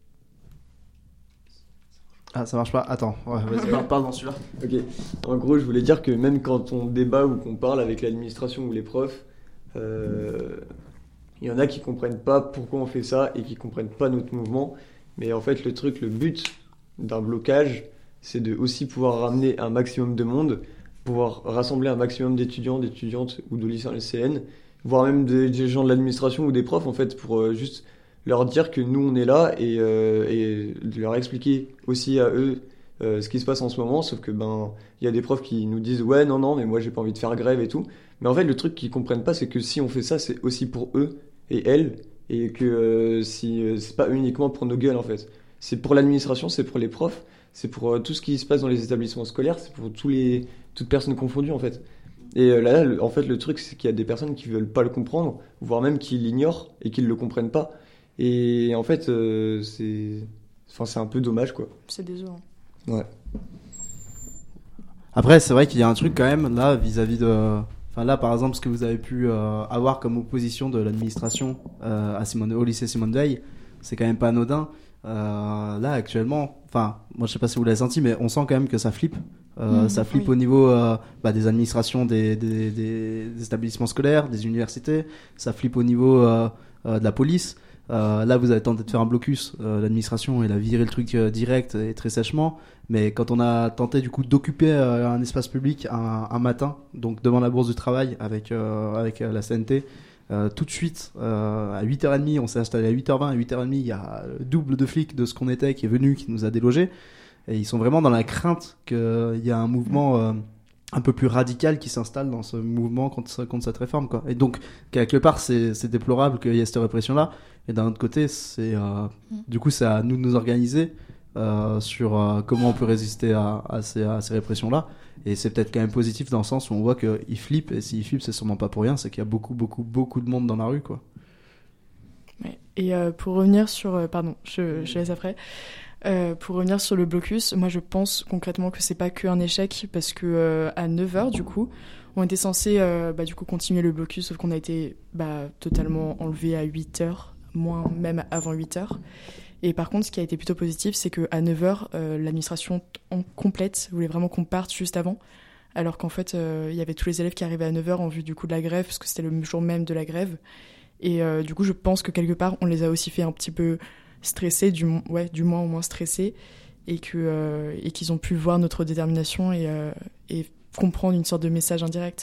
[SPEAKER 1] Ah, ça marche pas. Attends, ouais, vas-y, parle, parle dans celui-là.
[SPEAKER 11] ok. En gros, je voulais dire que même quand on débat ou qu'on parle avec l'administration ou les profs, euh, il y en a qui comprennent pas pourquoi on fait ça et qui comprennent pas notre mouvement. Mais en fait, le truc, le but d'un blocage, c'est de aussi pouvoir ramener un maximum de monde, pouvoir rassembler un maximum d'étudiants, d'étudiantes ou de lycéens, lycéennes, voire même des, des gens de l'administration ou des profs, en fait, pour euh, juste leur dire que nous, on est là et, euh, et de leur expliquer aussi à eux euh, ce qui se passe en ce moment. Sauf que, ben, il y a des profs qui nous disent « Ouais, non, non, mais moi, j'ai pas envie de faire grève et tout. » Mais en fait, le truc qu'ils comprennent pas, c'est que si on fait ça, c'est aussi pour eux et elles, et que euh, si, euh, c'est pas uniquement pour nos gueules, en fait. C'est pour l'administration, c'est pour les profs, c'est pour euh, tout ce qui se passe dans les établissements scolaires, c'est pour tous les, toutes personnes confondues, en fait. Et euh, là, le, en fait, le truc, c'est qu'il y a des personnes qui veulent pas le comprendre, voire même qui l'ignorent et qui le comprennent pas. Et en fait, euh, c'est... Enfin, c'est un peu dommage, quoi.
[SPEAKER 10] C'est désolant.
[SPEAKER 11] Ouais.
[SPEAKER 1] Après, c'est vrai qu'il y a un truc quand même là vis-à-vis de. Enfin, là, par exemple, ce que vous avez pu euh, avoir comme opposition de l'administration euh, à Simone, au lycée Simone Veil, c'est quand même pas anodin. Euh, là, actuellement, enfin, moi, je sais pas si vous l'avez senti, mais on sent quand même que ça flippe. Euh,
[SPEAKER 10] Mmh,
[SPEAKER 1] ça flippe
[SPEAKER 10] oui.
[SPEAKER 1] au niveau euh, bah, des administrations des, des, des, des établissements scolaires, des universités. Ça flippe au niveau euh, euh, de la police. Euh, là, vous avez tenté de faire un blocus. Euh, l'administration, elle a viré le truc euh, direct et très sèchement. Mais quand on a tenté du coup d'occuper euh, un espace public un, un matin, donc devant la Bourse du Travail avec euh, avec euh, la C N T, euh, tout de suite euh, à huit heures trente, on s'est installé à huit heures vingt. À huit heures trente, il y a le double de flics de ce qu'on était qui est venu, qui nous a délogés. Et ils sont vraiment dans la crainte qu'il y a un mouvement euh, un peu plus radical qui s'installe dans ce mouvement contre, contre cette réforme, quoi. Et donc, quelque part, c'est, c'est déplorable qu'il y ait cette répression-là. Et d'un autre côté, c'est, euh,
[SPEAKER 10] Mm.
[SPEAKER 1] du coup, c'est à nous de nous organiser euh, sur euh, comment on peut résister à, à, ces, à ces répressions-là. Et c'est peut-être quand même positif dans le sens où on voit qu'ils flippent. Et s'ils flippent, c'est sûrement pas pour rien. C'est qu'il y a beaucoup, beaucoup, beaucoup de monde dans la rue, quoi.
[SPEAKER 10] Ouais. Et euh, pour revenir sur... euh, pardon, je, je laisse après. Euh, pour revenir sur le blocus, moi je pense concrètement que c'est pas qu'un échec parce que euh, à neuf heures du coup, on était censé euh, bah, du coup continuer le blocus sauf qu'on a été bah, totalement enlevé à huit heures, moins même avant huit heures. Et par contre, ce qui a été plutôt positif, c'est qu'à neuf heures, euh, l'administration en complète voulait vraiment qu'on parte juste avant, alors qu'en fait, euh, il y avait tous les élèves qui arrivaient à neuf heures en vue du coup de la grève, parce que c'était le jour même de la grève. Et euh, du coup, je pense que quelque part, on les a aussi fait un petit peu stressés, du, ouais, du moins au moins stressés, et, que, euh, et qu'ils ont pu voir notre détermination et, euh, et comprendre une sorte de message indirect.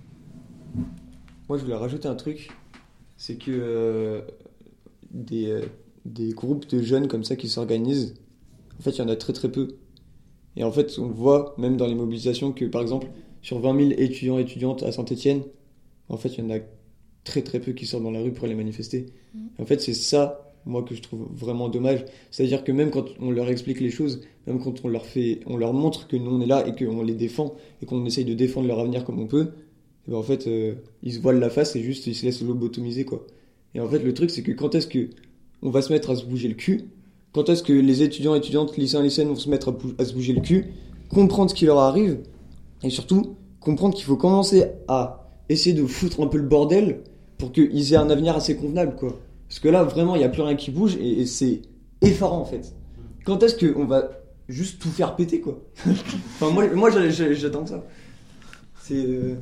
[SPEAKER 11] Moi, je voulais rajouter un truc, c'est que euh, des, euh, des groupes de jeunes comme ça qui s'organisent, en fait, il y en a très très peu. Et en fait, on voit même dans les mobilisations que, par exemple, sur vingt mille étudiants et étudiantes à Saint-Étienne, en fait, il y en a très très peu qui sortent dans la rue pour aller manifester. Mmh. Et en fait, c'est ça, moi, que je trouve vraiment dommage. C'est-à-dire que même quand on leur explique les choses, même quand on leur fait, on leur montre que nous, on est là et qu'on les défend, et qu'on essaye de défendre leur avenir comme on peut, et ben en fait, euh, ils se voilent la face et juste, ils se laissent lobotomiser, quoi. Et en fait, le truc, c'est que quand est-ce que on va se mettre à se bouger le cul? Quand est-ce que les étudiants, étudiantes, lycéens, lycéennes vont se mettre à, bou- à se bouger le cul, comprendre ce qui leur arrive, et surtout, comprendre qu'il faut commencer à essayer de foutre un peu le bordel pour qu'ils aient un avenir assez convenable, quoi. Parce que là, vraiment, il n'y a plus rien qui bouge, et, et c'est effarant, en fait. Quand est-ce qu'on va juste tout faire péter, quoi? Enfin, moi, moi j'attends ça. C'est... Euh...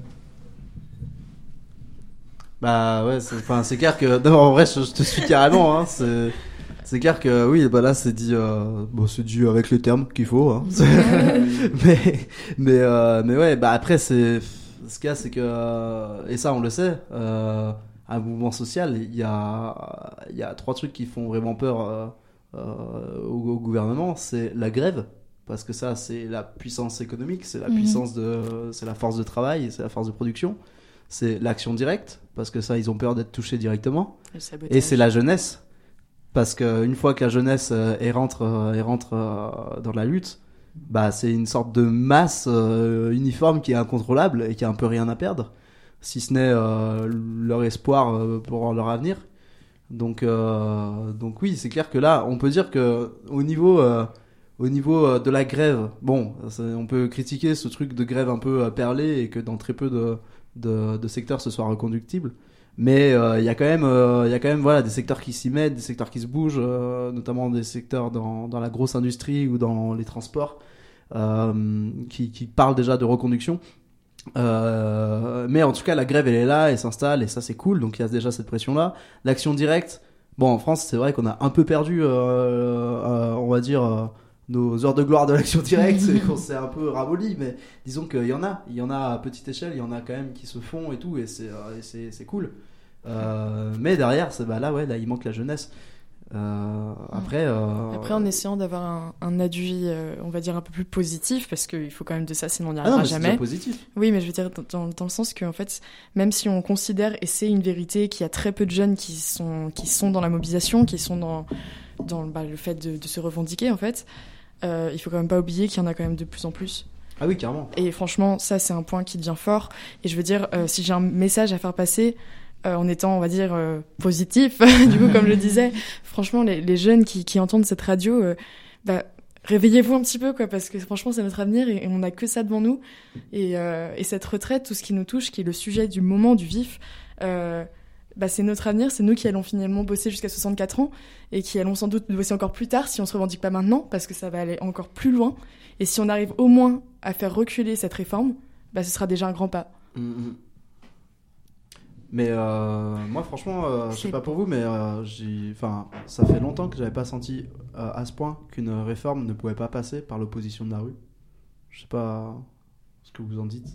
[SPEAKER 1] Bah ouais, c'est, enfin, c'est clair que... Non, en vrai, je, je te suis carrément, hein, c'est... C'est clair que oui, bah là c'est dit, euh, bon c'est dit avec les termes qu'il faut, hein. mais mais euh, mais ouais, bah après c'est ce qu'il y a, c'est que et ça on le sait, euh, un mouvement social, il y a il y a trois trucs qui font vraiment peur euh, euh, au, au gouvernement, c'est la grève parce que ça, c'est la puissance économique, c'est la
[SPEAKER 3] Mhm.
[SPEAKER 1] puissance de, c'est la force de travail, c'est la force de production. C'est l'action directe, parce que ça, ils ont peur d'être touchés directement.
[SPEAKER 10] Le sabotage.
[SPEAKER 1] Et c'est la jeunesse, parce qu'une fois que la jeunesse euh, elle rentre, euh, elle rentre euh, dans la lutte, bah c'est une sorte de masse euh, uniforme qui est incontrôlable et qui a un peu rien à perdre, si ce n'est euh, leur espoir euh, pour leur avenir. Donc, euh, donc oui, c'est clair que là, on peut dire que au niveau, euh, au niveau euh, de la grève, bon, c'est- on peut critiquer ce truc de grève un peu euh, perlé et que dans très peu de, de, de secteurs ce soit reconductible. Mais euh, il y a quand même, euh, il y a quand même voilà, des secteurs qui s'y mettent, des secteurs qui se bougent, euh, notamment des secteurs dans, dans la grosse industrie ou dans les transports, euh, qui, qui parlent déjà de reconduction. Euh, mais en tout cas, la grève elle est là, elle s'installe et ça c'est cool. Donc il y a déjà cette pression là. L'action directe, bon en France c'est vrai qu'on a un peu perdu, euh, euh, on va dire. Euh, nos heures de gloire de l'action directe, c'est qu'on s'est un peu ramolli, mais disons qu'il y en a, il y en a à petite échelle, il y en a quand même qui se font et tout, et c'est, euh, et c'est, c'est cool. Euh, mais derrière, c'est, bah là, ouais, là, il manque la jeunesse. Euh, après, euh,
[SPEAKER 10] Après, en essayant d'avoir un, un aduit, euh, on va dire, un peu plus positif, parce qu'il faut quand même de ça, sinon on n'y
[SPEAKER 1] ah non,
[SPEAKER 10] arrivera
[SPEAKER 1] mais c'est
[SPEAKER 10] jamais.
[SPEAKER 1] déjà positif.
[SPEAKER 10] Oui, mais je veux dire, dans, dans le sens que, en fait, même si on considère, et c'est une vérité, qu'il y a très peu de jeunes qui sont, qui sont dans la mobilisation, qui sont dans, dans bah, le fait de, de se revendiquer, en fait, euh, il faut quand même pas oublier qu'il y en a quand même de plus en plus.
[SPEAKER 1] Ah oui, carrément.
[SPEAKER 10] Et franchement, ça, c'est un point qui devient fort. Et je veux dire, euh, si j'ai un message à faire passer, euh, en étant, on va dire, euh, positif, du coup, comme je le disais, franchement, les, les jeunes qui, qui entendent cette radio, euh, bah, réveillez-vous un petit peu, quoi, parce que franchement, c'est notre avenir et, et on n'a que ça devant nous. Et, euh, et cette retraite, tout ce qui nous touche, qui est le sujet du moment, du vif, euh, bah, c'est notre avenir, c'est nous qui allons finalement bosser jusqu'à soixante-quatre ans et qui allons sans doute bosser encore plus tard si on se revendique pas maintenant, parce que ça va aller encore plus loin. Et si on arrive au moins à faire reculer cette réforme, bah, ce sera déjà un grand pas.
[SPEAKER 1] Mm-hmm. Mais euh, moi, franchement, euh, je sais
[SPEAKER 3] C'est-
[SPEAKER 1] pas pour vous, mais euh, j'ai, enfin, ça fait longtemps que j'avais pas senti euh, à ce point qu'une réforme ne pouvait pas passer par l'opposition de la rue. Je sais pas ce que vous en dites.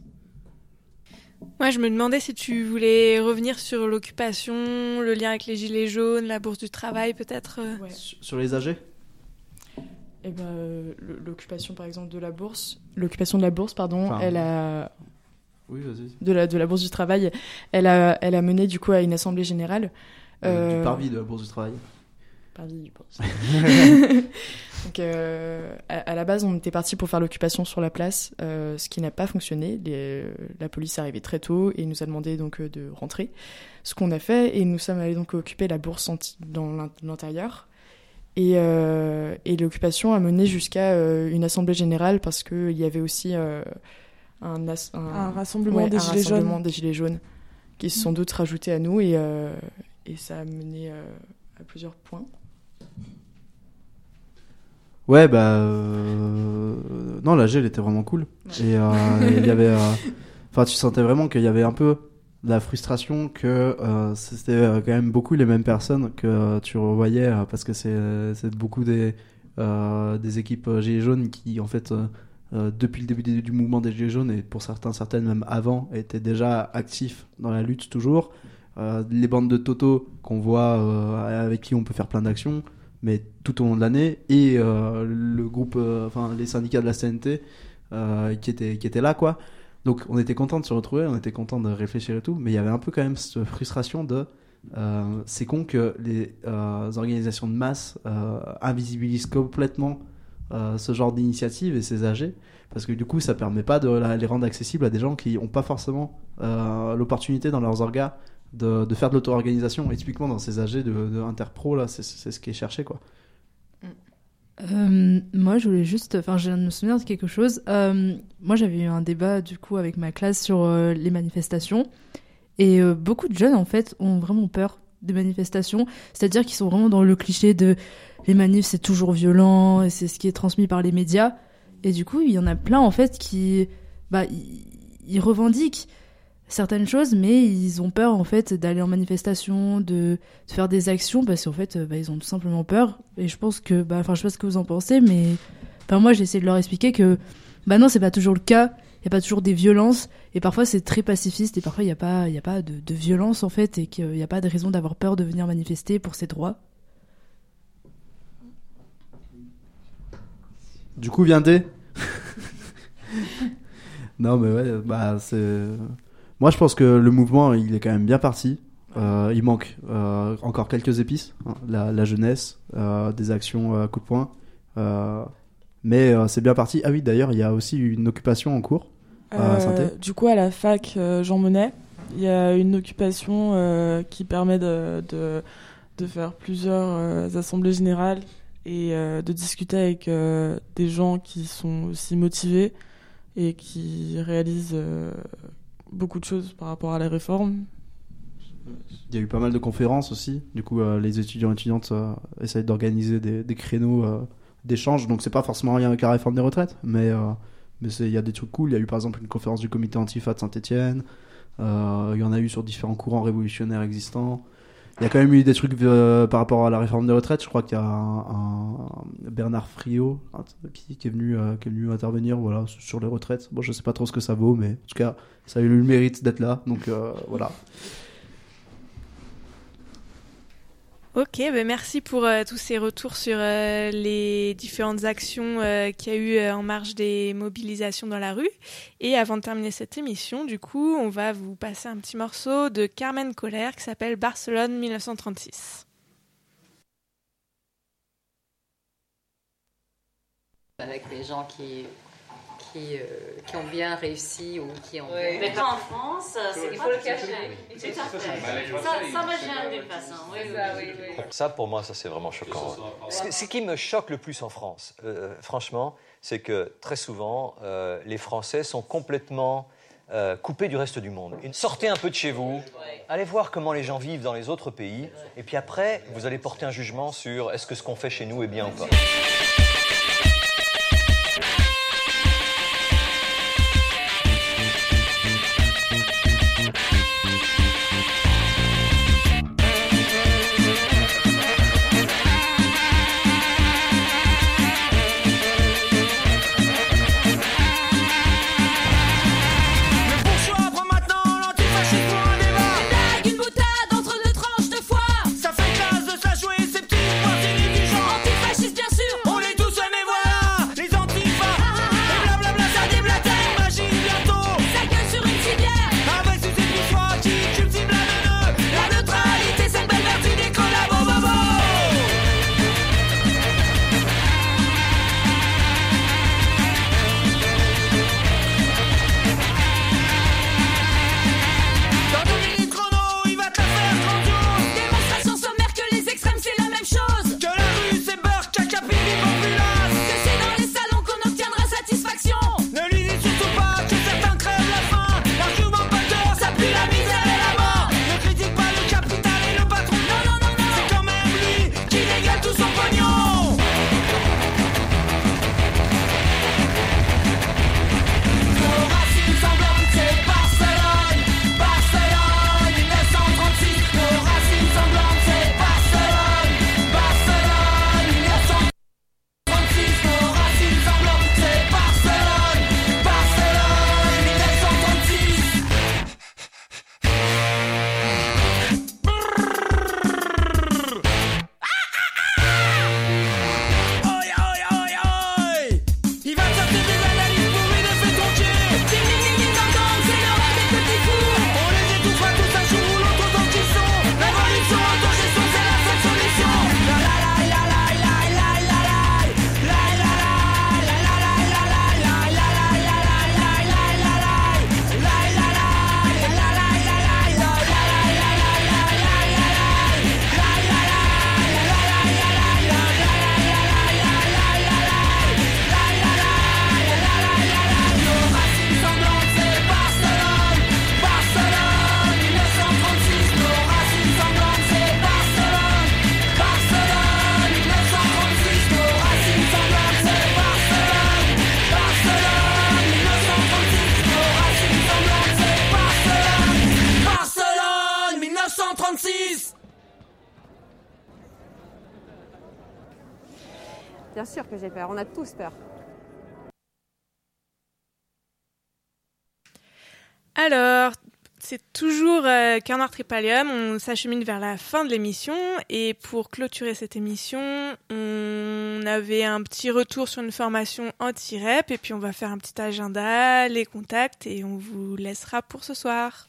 [SPEAKER 4] Moi, je me demandais si tu voulais revenir sur l'occupation, le lien avec les gilets jaunes, la bourse du travail, peut-être. euh.
[SPEAKER 10] Ouais.
[SPEAKER 1] Sur sur les âgés.
[SPEAKER 10] Et ben, euh, le- l'occupation, par exemple, de la bourse, l'occupation de la bourse, pardon,
[SPEAKER 1] Enfin,
[SPEAKER 10] elle a
[SPEAKER 1] Oui, vas-y.
[SPEAKER 10] de la de la bourse du travail, elle a elle a mené du coup à une assemblée générale.
[SPEAKER 1] Euh,
[SPEAKER 10] Euh,
[SPEAKER 1] Du parvis de la bourse du travail.
[SPEAKER 10] Parvis du bourse. Donc, euh, à, à la base, on était parti pour faire l'occupation sur la place, euh, ce qui n'a pas fonctionné. Les, la police est arrivée très tôt et nous a demandé donc euh, de rentrer. Ce qu'on a fait, et nous sommes allés donc occuper la bourse anti- dans l'in- l'intérieur. Et, euh, et l'occupation a mené jusqu'à euh, une assemblée générale parce qu'il y avait aussi euh, un, as- un,
[SPEAKER 2] Un rassemblement
[SPEAKER 10] ouais,
[SPEAKER 2] des
[SPEAKER 10] un
[SPEAKER 2] Gilets
[SPEAKER 10] rassemblement
[SPEAKER 2] jaunes.
[SPEAKER 10] des Gilets jaunes qui se sont doute rajoutés à nous et, euh, et ça a mené euh, à plusieurs points.
[SPEAKER 1] Ouais, bah. euh, Non, la G, elle était vraiment cool. Et euh, il y avait. euh, Enfin, tu sentais vraiment qu'il y avait un peu de la frustration, que euh, c'était euh, quand même beaucoup les mêmes personnes que euh, tu revoyais, euh, parce que c'est, c'est beaucoup des, euh, des équipes euh, Gilets jaunes qui, en fait, euh, euh, depuis le début du, du mouvement des Gilets jaunes, et pour certains, certaines même avant, étaient déjà actifs dans la lutte toujours. Euh, les bandes de Toto qu'on voit, euh, avec qui on peut faire plein d'actions, mais tout au long de l'année, et euh, le groupe, euh, enfin les syndicats de la C N T euh, qui étaient qui étaient là, quoi. Donc on était content de se retrouver, on était content de réfléchir et tout, mais il y avait un peu quand même cette frustration de euh, c'est con que les euh, organisations de masse euh, invisibilisent complètement euh, ce genre d'initiative et ces A G, parce que du coup ça permet pas de la- les rendre accessibles à des gens qui n'ont pas forcément euh, l'opportunité dans leurs orgas de, de faire de l'auto-organisation. Et typiquement dans ces A G de, de Interpro, là, c'est, c'est ce qui est cherché, quoi.
[SPEAKER 3] Euh, moi, je voulais juste, enfin, je viens de me souvenir de quelque chose. Euh, moi, j'avais eu un débat du coup avec ma classe sur euh, les manifestations, et euh, beaucoup de jeunes en fait ont vraiment peur des manifestations. C'est-à-dire qu'ils sont vraiment dans le cliché de les manifs, c'est toujours violent, et c'est ce qui est transmis par les médias. Et du coup, il y en a plein en fait qui, bah, ils, ils revendiquent certaines choses, mais ils ont peur en fait d'aller en manifestation, de, de faire des actions, parce qu'en fait, euh, bah, ils ont tout simplement peur. Et je pense que, bah, enfin, je sais pas ce que vous en pensez, mais enfin, moi, j'ai essayé de leur expliquer que, bah non, c'est pas toujours le cas. Il y a pas toujours des violences, et parfois c'est très pacifiste, et parfois il y a pas, il y a pas de, de violence en fait, et qu'il y a pas de raison d'avoir peur de venir manifester pour ses droits.
[SPEAKER 1] Du coup, vient D. Non, mais ouais, bah, c'est. Moi, je pense que le mouvement, il est quand même bien parti. Euh, il manque euh, encore quelques épices, hein, la, la jeunesse, euh, des actions à coup de poing. Euh, mais euh, c'est bien parti. Ah oui, d'ailleurs, il y a aussi une occupation en cours à Saint-Étienne.
[SPEAKER 2] Euh, du coup, à la fac euh, Jean Monnet, il y a une occupation euh, qui permet de, de, de faire plusieurs euh, assemblées générales et euh, de discuter avec euh, des gens qui sont aussi motivés et qui réalisent euh, beaucoup de choses par rapport à la réforme.
[SPEAKER 1] Il y a eu pas mal de conférences aussi. Du coup, euh, les étudiants et étudiantes euh, essayent d'organiser des, des créneaux euh, d'échange. Donc, c'est pas forcément rien avec la réforme des retraites, mais euh, mais c'est, il y a des trucs cool. Il y a eu par exemple une conférence du comité Antifa de Saint-Étienne. Euh, il y en a eu sur différents courants révolutionnaires existants. Il y a quand même eu des trucs euh, par rapport à la réforme des retraites. Je crois qu'il y a un, un Bernard Friot hein, qui, qui est venu euh, qui est venu intervenir voilà sur les retraites. Bon, je sais pas trop ce que ça vaut, mais en tout cas, ça a eu le mérite d'être là. Donc euh, voilà.
[SPEAKER 4] Ok, ben merci pour euh, tous ces retours sur euh, les différentes actions euh, qu'il y a eu euh, en marge des mobilisations dans la rue. Et avant de terminer cette émission, du coup, on va vous passer un petit morceau de Carmen Koller qui s'appelle Barcelone dix-neuf cent trente-six.
[SPEAKER 12] Avec des gens qui... Qui, euh, qui ont bien réussi ou qui ont
[SPEAKER 13] oui.
[SPEAKER 12] bien...
[SPEAKER 13] Mais quand en France, c'est, il faut le cacher.
[SPEAKER 12] Oui.
[SPEAKER 13] Tout à fait. Ça, ça me gêne d'une façon. Oui, oui, oui, oui.
[SPEAKER 14] Ça, pour moi, ça c'est vraiment choquant. Ce, ce qui me choque le plus en France, euh, franchement, c'est que très souvent, euh, les Français sont complètement euh, coupés du reste du monde. Sortez un peu de chez vous, allez voir comment les gens vivent dans les autres pays, et puis après, vous allez porter un jugement sur est-ce que ce qu'on fait chez nous est bien ou pas.
[SPEAKER 15] Bien sûr que j'ai peur, on a tous peur.
[SPEAKER 4] Alors, c'est toujours euh, Cœur Noir Tripalium. On s'achemine vers la fin de l'émission. Et pour clôturer cette émission, on avait un petit retour sur une formation anti-rep. Et puis on va faire un petit agenda, les contacts, et on vous laissera pour ce soir.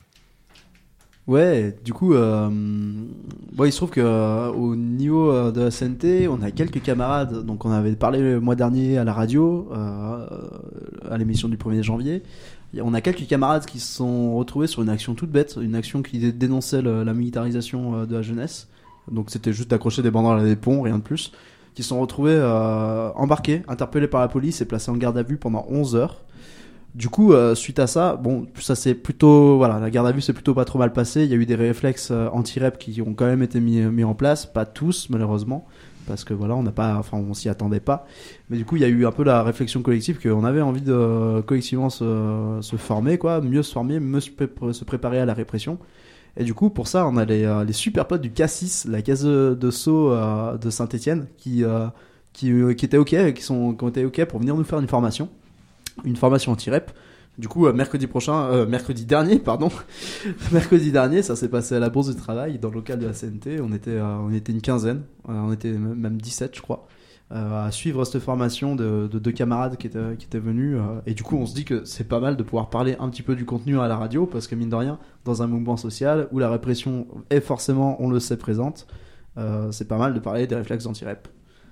[SPEAKER 1] Ouais, du coup, euh, bon, il se trouve que euh, au niveau euh, de la C N T, on a quelques camarades. Donc, on avait parlé le mois dernier à la radio, euh, à l'émission du premier janvier. On a quelques camarades qui se sont retrouvés sur une action toute bête, une action qui dénonçait le, la militarisation euh, de la jeunesse. Donc, c'était juste d'accrocher des banderoles à des ponts, rien de plus. Qui se sont retrouvés euh, embarqués, interpellés par la police et placés en garde à vue pendant onze heures. Du coup, euh, suite à ça, bon, ça c'est plutôt, voilà, la garde à vue c'est plutôt pas trop mal passé. Il y a eu des réflexes euh, anti-rep qui ont quand même été mis, mis en place, pas tous malheureusement, parce que voilà, on n'a pas, enfin, on s'y attendait pas. Mais du coup, il y a eu un peu la réflexion collective qu'on avait envie de euh, collectivement se, se former, quoi, mieux se former, mieux se, pré- se préparer à la répression. Et du coup, pour ça, on a les, euh, les super potes du Cassis, la case de, de saut euh, de Saint-Étienne, qui, euh, qui, euh, qui étaient ok, qui sont, qui ont été ok pour venir nous faire une formation. Une formation anti-rep. Du coup, euh, mercredi prochain, euh, mercredi dernier, pardon, mercredi dernier, ça s'est passé à la Bourse du Travail, dans le local de la C N T. On était, euh, on était une quinzaine, euh, on était même dix-sept, je crois, euh, à suivre cette formation de, de deux camarades qui étaient, qui étaient venus. Euh, et du coup, on se dit que c'est pas mal de pouvoir parler un petit peu du contenu à la radio, parce que mine de rien, dans un mouvement social où la répression est forcément, on le sait, présente, euh, c'est pas mal de parler des réflexes anti-rep.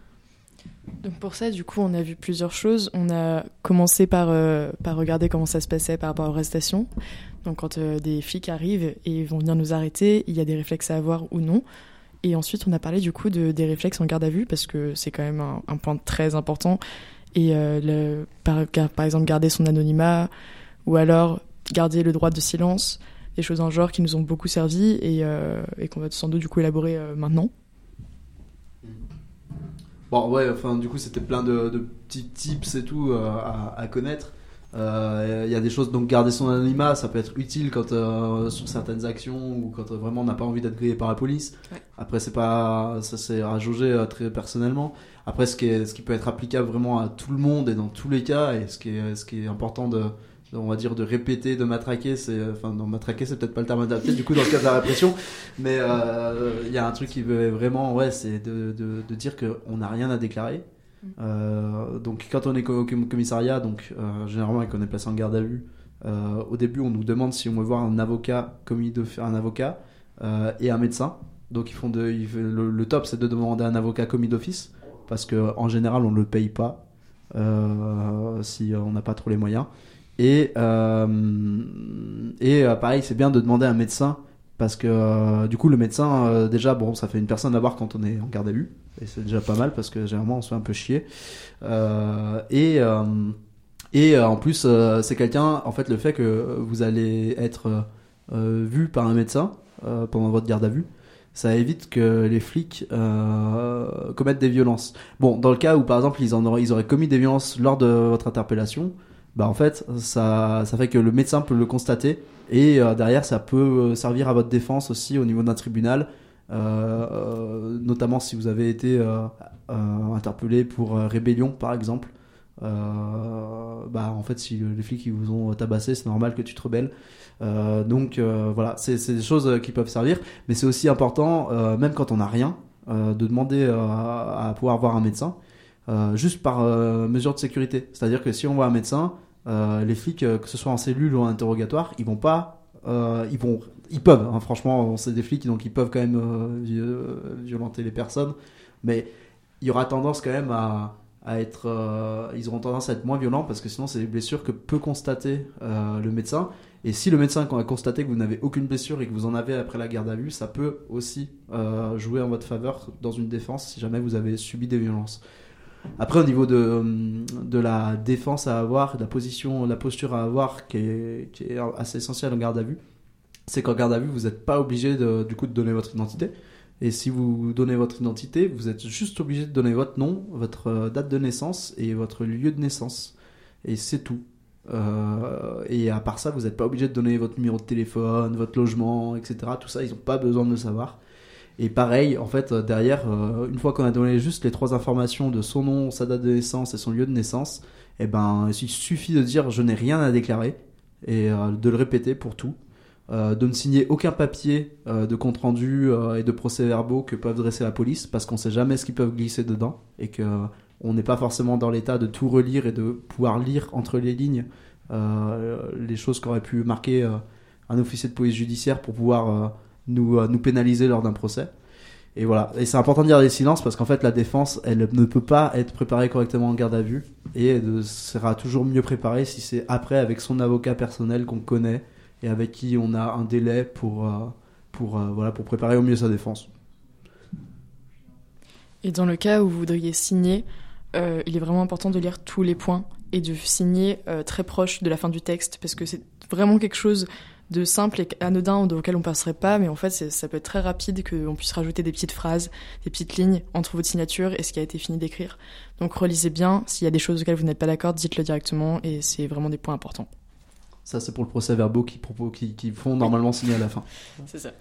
[SPEAKER 10] Donc pour ça, du coup, on a vu plusieurs choses. On a commencé par, euh, par regarder comment ça se passait par rapport aux arrestations. Donc quand euh, des flics arrivent et vont venir nous arrêter, il y a des réflexes à avoir ou non. Et ensuite, on a parlé du coup de, des réflexes en garde à vue, parce que c'est quand même un, un point très important. Et euh, le, par, par exemple, garder son anonymat, ou alors garder le droit de silence, des choses en genre qui nous ont beaucoup servi et, euh, et qu'on va sans doute du coup élaborer euh, maintenant.
[SPEAKER 1] Bon, ouais, enfin, du coup, c'était plein de, de petits tips et tout euh, à, à connaître. Il euh, y a des choses, donc garder son anonymat, ça peut être utile quand euh, sur certaines actions ou quand euh, vraiment on n'a pas envie d'être grillé par la police. Ouais. Après, c'est pas, ça c'est à jauger euh, très personnellement. Après, ce qui, est, ce qui peut être applicable vraiment à tout le monde et dans tous les cas, et ce qui est, ce qui est important de, on va dire, de répéter, de matraquer, c'est, enfin, non, matraquer, c'est peut-être pas le terme adapté, du coup, dans le cas de la répression, mais il euh, y a un truc qui veut vraiment, ouais, c'est de, de, de dire qu'on n'a rien à déclarer. Euh, donc, quand on est au commissariat, donc, euh, généralement, et qu'on est placé en garde à vue, euh, au début, on nous demande si on veut voir un avocat, commis de faire un avocat, euh, et un médecin. Donc, ils font de, ils, le, le top, c'est de demander un avocat commis d'office, parce qu'en général, on ne le paye pas, euh, si on n'a pas trop les moyens. Et, euh, et euh, pareil, c'est bien de demander à un médecin, parce que euh, du coup le médecin euh, déjà bon, ça fait une personne à voir quand on est en garde à vue, et c'est déjà pas mal parce que généralement on se fait un peu chier, euh, et euh, et euh, en plus euh, c'est quelqu'un, en fait, le fait que vous allez être euh, vu par un médecin euh, pendant votre garde à vue, ça évite que les flics euh, commettent des violences. Bon, dans le cas où par exemple ils, en auraient, ils auraient commis des violences lors de votre interpellation, bah en fait ça, ça fait que le médecin peut le constater, et euh, derrière ça peut servir à votre défense aussi au niveau d'un tribunal, euh, euh, notamment si vous avez été euh, euh, interpellé pour euh, rébellion par exemple. Euh, bah en fait si les flics ils vous ont tabassé, c'est normal que tu te rebelles. Euh, donc euh, voilà, c'est, c'est des choses qui peuvent servir, mais c'est aussi important, euh, même quand on n'a rien, euh, de demander euh, à pouvoir voir un médecin, euh, juste par euh, mesure de sécurité. C'est-à-dire que si on voit un médecin, Euh, les flics, euh, que ce soit en cellule ou en interrogatoire, ils vont pas, euh, ils vont, ils peuvent, hein, franchement, c'est des flics, donc ils peuvent quand même euh, violenter les personnes, mais il y aura tendance quand même à, à être, euh, ils auront tendance à être moins violents, parce que sinon c'est des blessures que peut constater euh, le médecin, et si le médecin a constaté que vous n'avez aucune blessure et que vous en avez après la garde à vue, ça peut aussi euh, jouer en votre faveur dans une défense si jamais vous avez subi des violences. Après, au niveau de, de la défense à avoir, de la position, la posture à avoir, qui est, qui est assez essentielle en garde à vue, c'est qu'en garde à vue, vous n'êtes pas obligé de, du coup de donner votre identité. Et si vous donnez votre identité, vous êtes juste obligé de donner votre nom, votre date de naissance et votre lieu de naissance. Et c'est tout. Euh, et à part ça, vous n'êtes pas obligé de donner votre numéro de téléphone, votre logement, et cetera. Tout ça, ils n'ont pas besoin de le savoir. Et pareil, en fait, derrière, euh, une fois qu'on a donné juste les trois informations de son nom, sa date de naissance et son lieu de naissance, eh ben, il suffit de dire « je n'ai rien à déclarer » et euh, de le répéter pour tout. euh, de ne signer aucun papier euh, de compte rendu euh, et de procès-verbaux que peuvent dresser la police, parce qu'on sait jamais ce qu'ils peuvent glisser dedans et que euh, on n'est pas forcément dans l'état de tout relire et de pouvoir lire entre les lignes euh, les choses qu'aurait pu marquer euh, un officier de police judiciaire pour pouvoir euh, nous, euh, nous pénaliser lors d'un procès. Et voilà. Et c'est important de dire les silences parce qu'en fait, la défense, elle ne peut pas être préparée correctement en garde à vue et elle sera toujours mieux préparée si c'est après avec son avocat personnel qu'on connaît et avec qui on a un délai pour, euh, pour, euh, voilà, pour préparer au mieux sa défense.
[SPEAKER 10] Et dans le cas où vous voudriez signer, euh, il est vraiment important de lire tous les points et de signer euh, très proche de la fin du texte parce que c'est vraiment quelque chose de simple et anodin auquel on passerait pas, mais en fait c'est, ça peut être très rapide qu'on puisse rajouter des petites phrases, des petites lignes entre votre signature et ce qui a été fini d'écrire. Donc relisez bien, s'il y a des choses auxquelles vous n'êtes pas d'accord, dites-le directement et c'est vraiment des points importants.
[SPEAKER 1] Ça c'est pour le procès-verbaux qui, qui, qui font normalement signer à la fin.
[SPEAKER 10] C'est ça.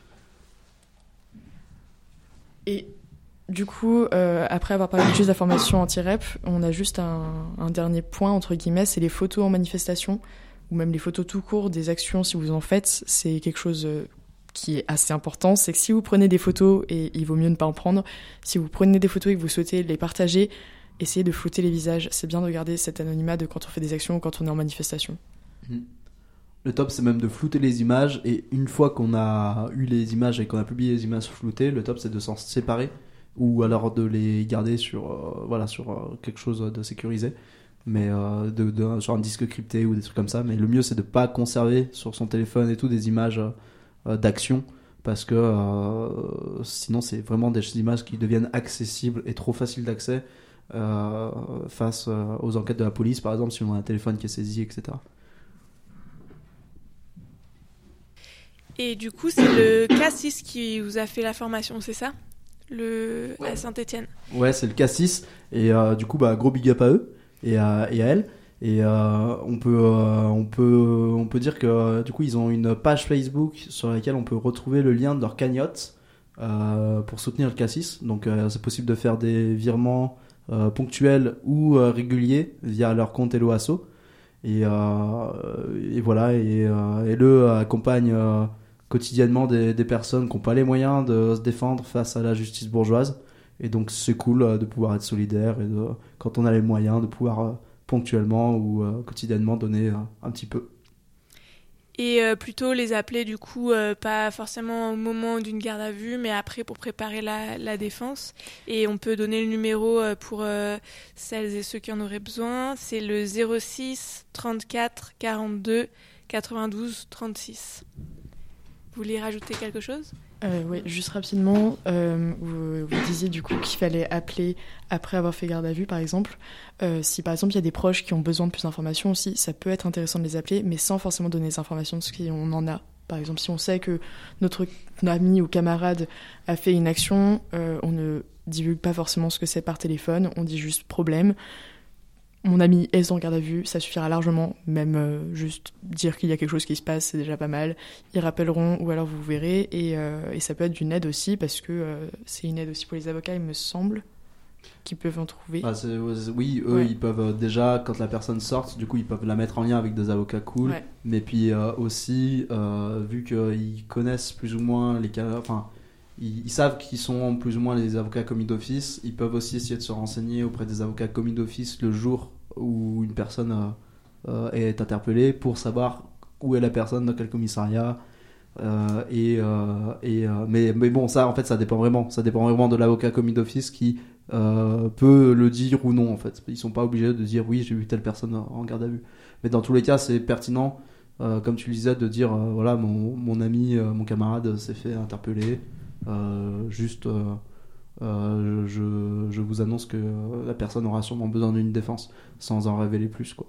[SPEAKER 10] Et du coup, euh, après avoir parlé juste de la formation anti-rep, on a juste un, un dernier point, entre guillemets, c'est les photos en manifestation, ou même les photos tout court des actions si vous en faites. C'est quelque chose qui est assez important, c'est que si vous prenez des photos, et il vaut mieux ne pas en prendre, si vous prenez des photos et que vous souhaitez les partager, essayez de flouter les visages. C'est bien de garder cet anonymat de quand on fait des actions ou quand on est en manifestation.
[SPEAKER 1] Mmh. Le top, c'est même de flouter les images, et une fois qu'on a eu les images et qu'on a publié les images floutées, le top, c'est de s'en séparer, ou alors de les garder sur, euh, voilà, sur euh, quelque chose de sécurisé, mais euh, de, de, sur un disque crypté ou des trucs comme ça. Mais le mieux, c'est de ne pas conserver sur son téléphone et tout des images euh, d'action, parce que euh, sinon, c'est vraiment des images qui deviennent accessibles et trop faciles d'accès euh, face euh, aux enquêtes de la police, par exemple, si on a un téléphone qui est saisi, et cetera.
[SPEAKER 4] Et du coup, c'est le K six qui vous a fait la formation, c'est ça ? Le...
[SPEAKER 1] Ouais.
[SPEAKER 4] À Saint-Étienne.
[SPEAKER 1] Ouais, c'est le K six, et euh, du coup, bah, gros big up à eux et à, et à elle. Et euh, on, peut, euh, on, peut, on peut dire que euh, du coup, ils ont une page Facebook sur laquelle on peut retrouver le lien de leur cagnotte euh, pour soutenir le K six. Donc, euh, c'est possible de faire des virements euh, ponctuels ou euh, réguliers via leur compte Hello Asso. Et, euh, et voilà, et, euh, et le accompagne euh, quotidiennement des, des personnes qui n'ont pas les moyens de se défendre face à la justice bourgeoise. Et donc c'est cool euh, de pouvoir être solidaire et de, quand on a les moyens de pouvoir euh, ponctuellement ou euh, quotidiennement donner euh, un petit peu.
[SPEAKER 4] Et euh, plutôt les appeler du coup, euh, pas forcément au moment d'une garde à vue, mais après pour préparer la, la défense. Et on peut donner le numéro euh, pour euh, celles et ceux qui en auraient besoin. C'est le zéro six trente-quatre quarante-deux quatre-vingt-douze trente-six. Vous voulez rajouter quelque chose ?
[SPEAKER 10] Euh, oui, juste rapidement, euh, vous, vous disiez du coup qu'il fallait appeler après avoir fait garde à vue, par exemple. Euh, si par exemple il y a des proches qui ont besoin de plus d'informations aussi, ça peut être intéressant de les appeler, mais sans forcément donner des informations de ce qu'on en a. Par exemple, si on sait que notre ami ou camarade a fait une action, euh, on ne divulgue pas forcément ce que c'est par téléphone, on dit juste problème. Mon ami est en garde à vue, ça suffira largement, même euh, juste dire qu'il y a quelque chose qui se passe, c'est déjà pas mal. Ils rappelleront ou alors vous verrez, et, euh, et ça peut être d'une aide aussi, parce que euh, c'est une aide aussi pour les avocats, il me semble, qui peuvent en trouver.
[SPEAKER 1] Ah, c'est, oui, eux, ouais. Ils peuvent déjà, quand la personne sort, du coup, ils peuvent la mettre en lien avec des avocats cool, ouais. Mais puis euh, aussi, euh, vu qu'ils connaissent plus ou moins les cas, enfin, ils, ils savent qui sont plus ou moins les avocats commis d'office, ils peuvent aussi essayer de se renseigner auprès des avocats commis d'office le jour où une personne euh, euh, est interpellée pour savoir où est la personne, dans quel commissariat. Euh, et, euh, et, euh, mais, mais bon, ça, en fait, ça dépend vraiment. Ça dépend vraiment de l'avocat commis d'office qui euh, peut le dire ou non, en fait. Ils sont pas obligés de dire oui, j'ai vu telle personne en garde à vue. Mais dans tous les cas, c'est pertinent, euh, comme tu le disais, de dire euh, voilà, mon, mon ami, euh, mon camarade s'est fait interpeller. Euh, juste. Euh, Euh, je, je vous annonce que la personne aura sûrement besoin d'une défense sans en révéler plus, quoi.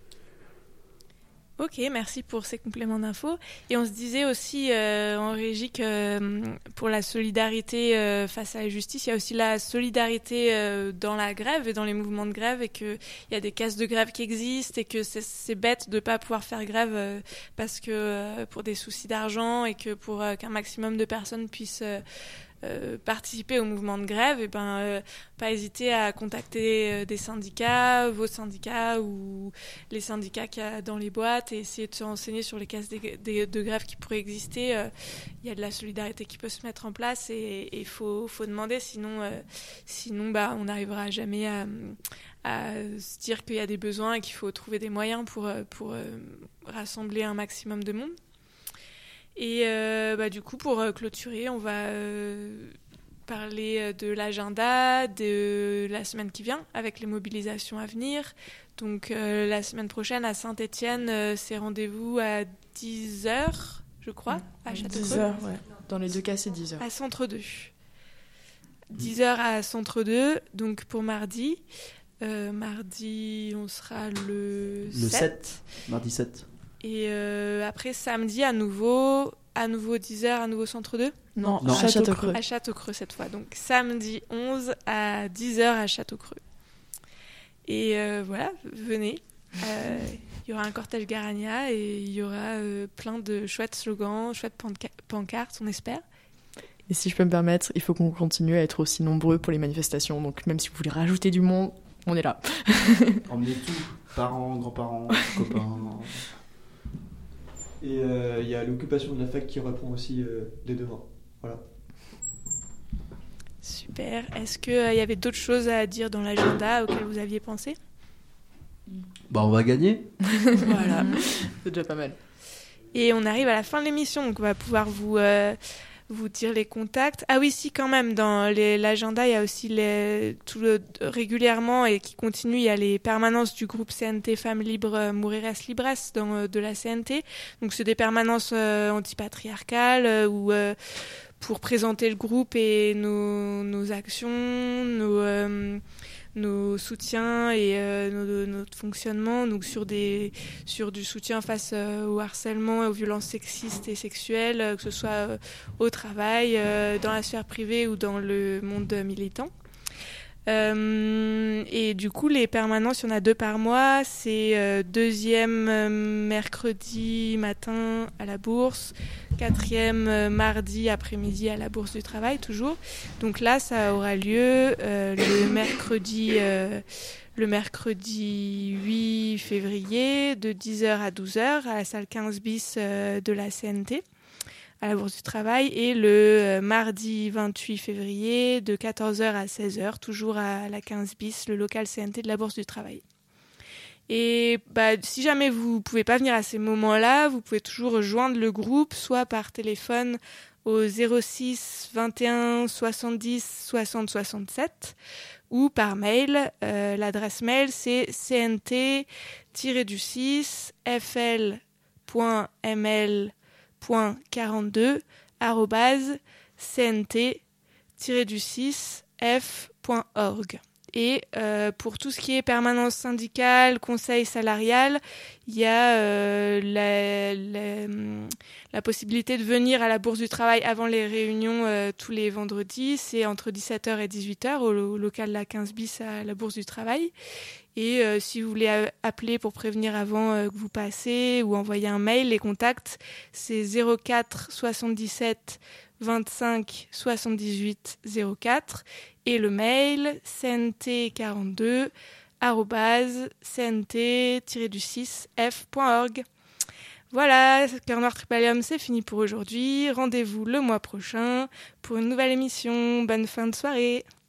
[SPEAKER 4] Ok, merci pour ces compléments d'infos. Et on se disait aussi euh, en régie que euh, pour la solidarité euh, face à la justice, il y a aussi la solidarité euh, dans la grève et dans les mouvements de grève, et qu'il y a des caisses de grève qui existent, et que c'est, c'est bête de ne pas pouvoir faire grève euh, parce que euh, pour des soucis d'argent, et que pour euh, qu'un maximum de personnes puissent... Euh, euh, participer au mouvement de grève, et ben, euh, pas hésiter à contacter euh, des syndicats, vos syndicats ou les syndicats qu'il y a dans les boîtes, et essayer de se renseigner sur les caisses des, des, de grève qui pourraient exister. Il euh, y a de la solidarité qui peut se mettre en place, et il faut, faut demander, sinon, euh, sinon bah, on n'arrivera jamais à, à se dire qu'il y a des besoins et qu'il faut trouver des moyens pour, pour euh, rassembler un maximum de monde. Et euh, bah, du coup, pour euh, clôturer, on va euh, parler de l'agenda de la semaine qui vient, avec les mobilisations à venir. Donc euh, la semaine prochaine, à Saint-Étienne, euh, c'est rendez-vous à dix heures, je crois, à Châteaucreux.
[SPEAKER 10] dix heures, ouais. Dans les deux cas, c'est dix heures.
[SPEAKER 4] À Centre deux. dix heures à Centre deux, donc pour mardi. Euh, mardi, on sera le,
[SPEAKER 16] Le
[SPEAKER 4] sept.
[SPEAKER 16] sept. Mardi sept.
[SPEAKER 4] Et euh, après, samedi, à nouveau, à nouveau dix heures, à nouveau Centre deux.
[SPEAKER 10] Non, non, à Châteaucreux.
[SPEAKER 4] À Châteaucreux cette fois. Donc samedi onze à dix heures à Châteaucreux. Et euh, voilà, venez. Il euh, y aura un cortège Garania et il y aura euh, plein de chouettes slogans, chouettes panca- pancartes, on espère.
[SPEAKER 10] Et si je peux me permettre, il faut qu'on continue à être aussi nombreux pour les manifestations. Donc même si vous voulez rajouter du monde, on est là.
[SPEAKER 16] Emmenez tout, parents, grands-parents, copains. Et il euh, y a l'occupation de la fac qui reprend aussi euh, dès demain. Voilà.
[SPEAKER 4] Super. Est-ce qu'il euh, y avait d'autres choses à dire dans l'agenda auxquelles vous aviez pensé ?
[SPEAKER 16] Bah, on va gagner.
[SPEAKER 4] Voilà.
[SPEAKER 10] C'est déjà pas mal.
[SPEAKER 4] Et on arrive à la fin de l'émission, donc on va pouvoir vous, euh, vous dire les contacts. Ah oui, si, quand même, dans les, l'agenda, il y a aussi les, tout le, régulièrement et qui continue, il y a les permanences du groupe C N T Femmes Libres euh, Mourirez Libres dans, de la C N T. Donc c'est des permanences euh, antipatriarcales euh, où... Euh, pour présenter le groupe et nos, nos actions, nos, euh, nos soutiens et euh, nos, notre fonctionnement, donc sur, des, sur du soutien face euh, au harcèlement et aux violences sexistes et sexuelles, euh, que ce soit euh, au travail, euh, dans la sphère privée ou dans le monde militant. Euh, et du coup, les permanences, il y en a deux par mois. C'est euh, deuxième euh, mercredi matin à la Bourse, quatrième euh, mardi après-midi à la Bourse du Travail, toujours. Donc là, ça aura lieu euh, le mercredi, euh, le mercredi huit février de dix heures à douze heures à la salle quinze bis euh, de la C N T. À la Bourse du Travail, et le euh, mardi vingt-huit février de quatorze heures à seize heures, toujours à la quinze bis, le local C N T de la Bourse du Travail. Et bah, si jamais vous ne pouvez pas venir à ces moments-là, vous pouvez toujours rejoindre le groupe, soit par téléphone au zéro six vingt et un soixante-dix soixante soixante-sept, ou par mail. Euh, l'adresse mail, c'est c n t du six f l point m l point quarante-deux arobase c n t du six f point org. Et euh, pour tout ce qui est permanence syndicale, conseil salarial, il y a euh, la, la, la possibilité de venir à la Bourse du Travail avant les réunions euh, tous les vendredis. C'est entre dix-sept heures et dix-huit heures au, au local de la quinze bis à la Bourse du Travail. Et euh, si vous voulez a- appeler pour prévenir avant euh, que vous passez ou envoyer un mail, les contacts, c'est zéro quatre soixante-dix-sept vingt-cinq soixante-dix-huit zéro quatre, et le mail c n t quarante-deux arobase c n t du six f point org. Voilà, Cœur Noir Tripalium, c'est fini pour aujourd'hui. Rendez-vous le mois prochain pour une nouvelle émission. Bonne fin de soirée.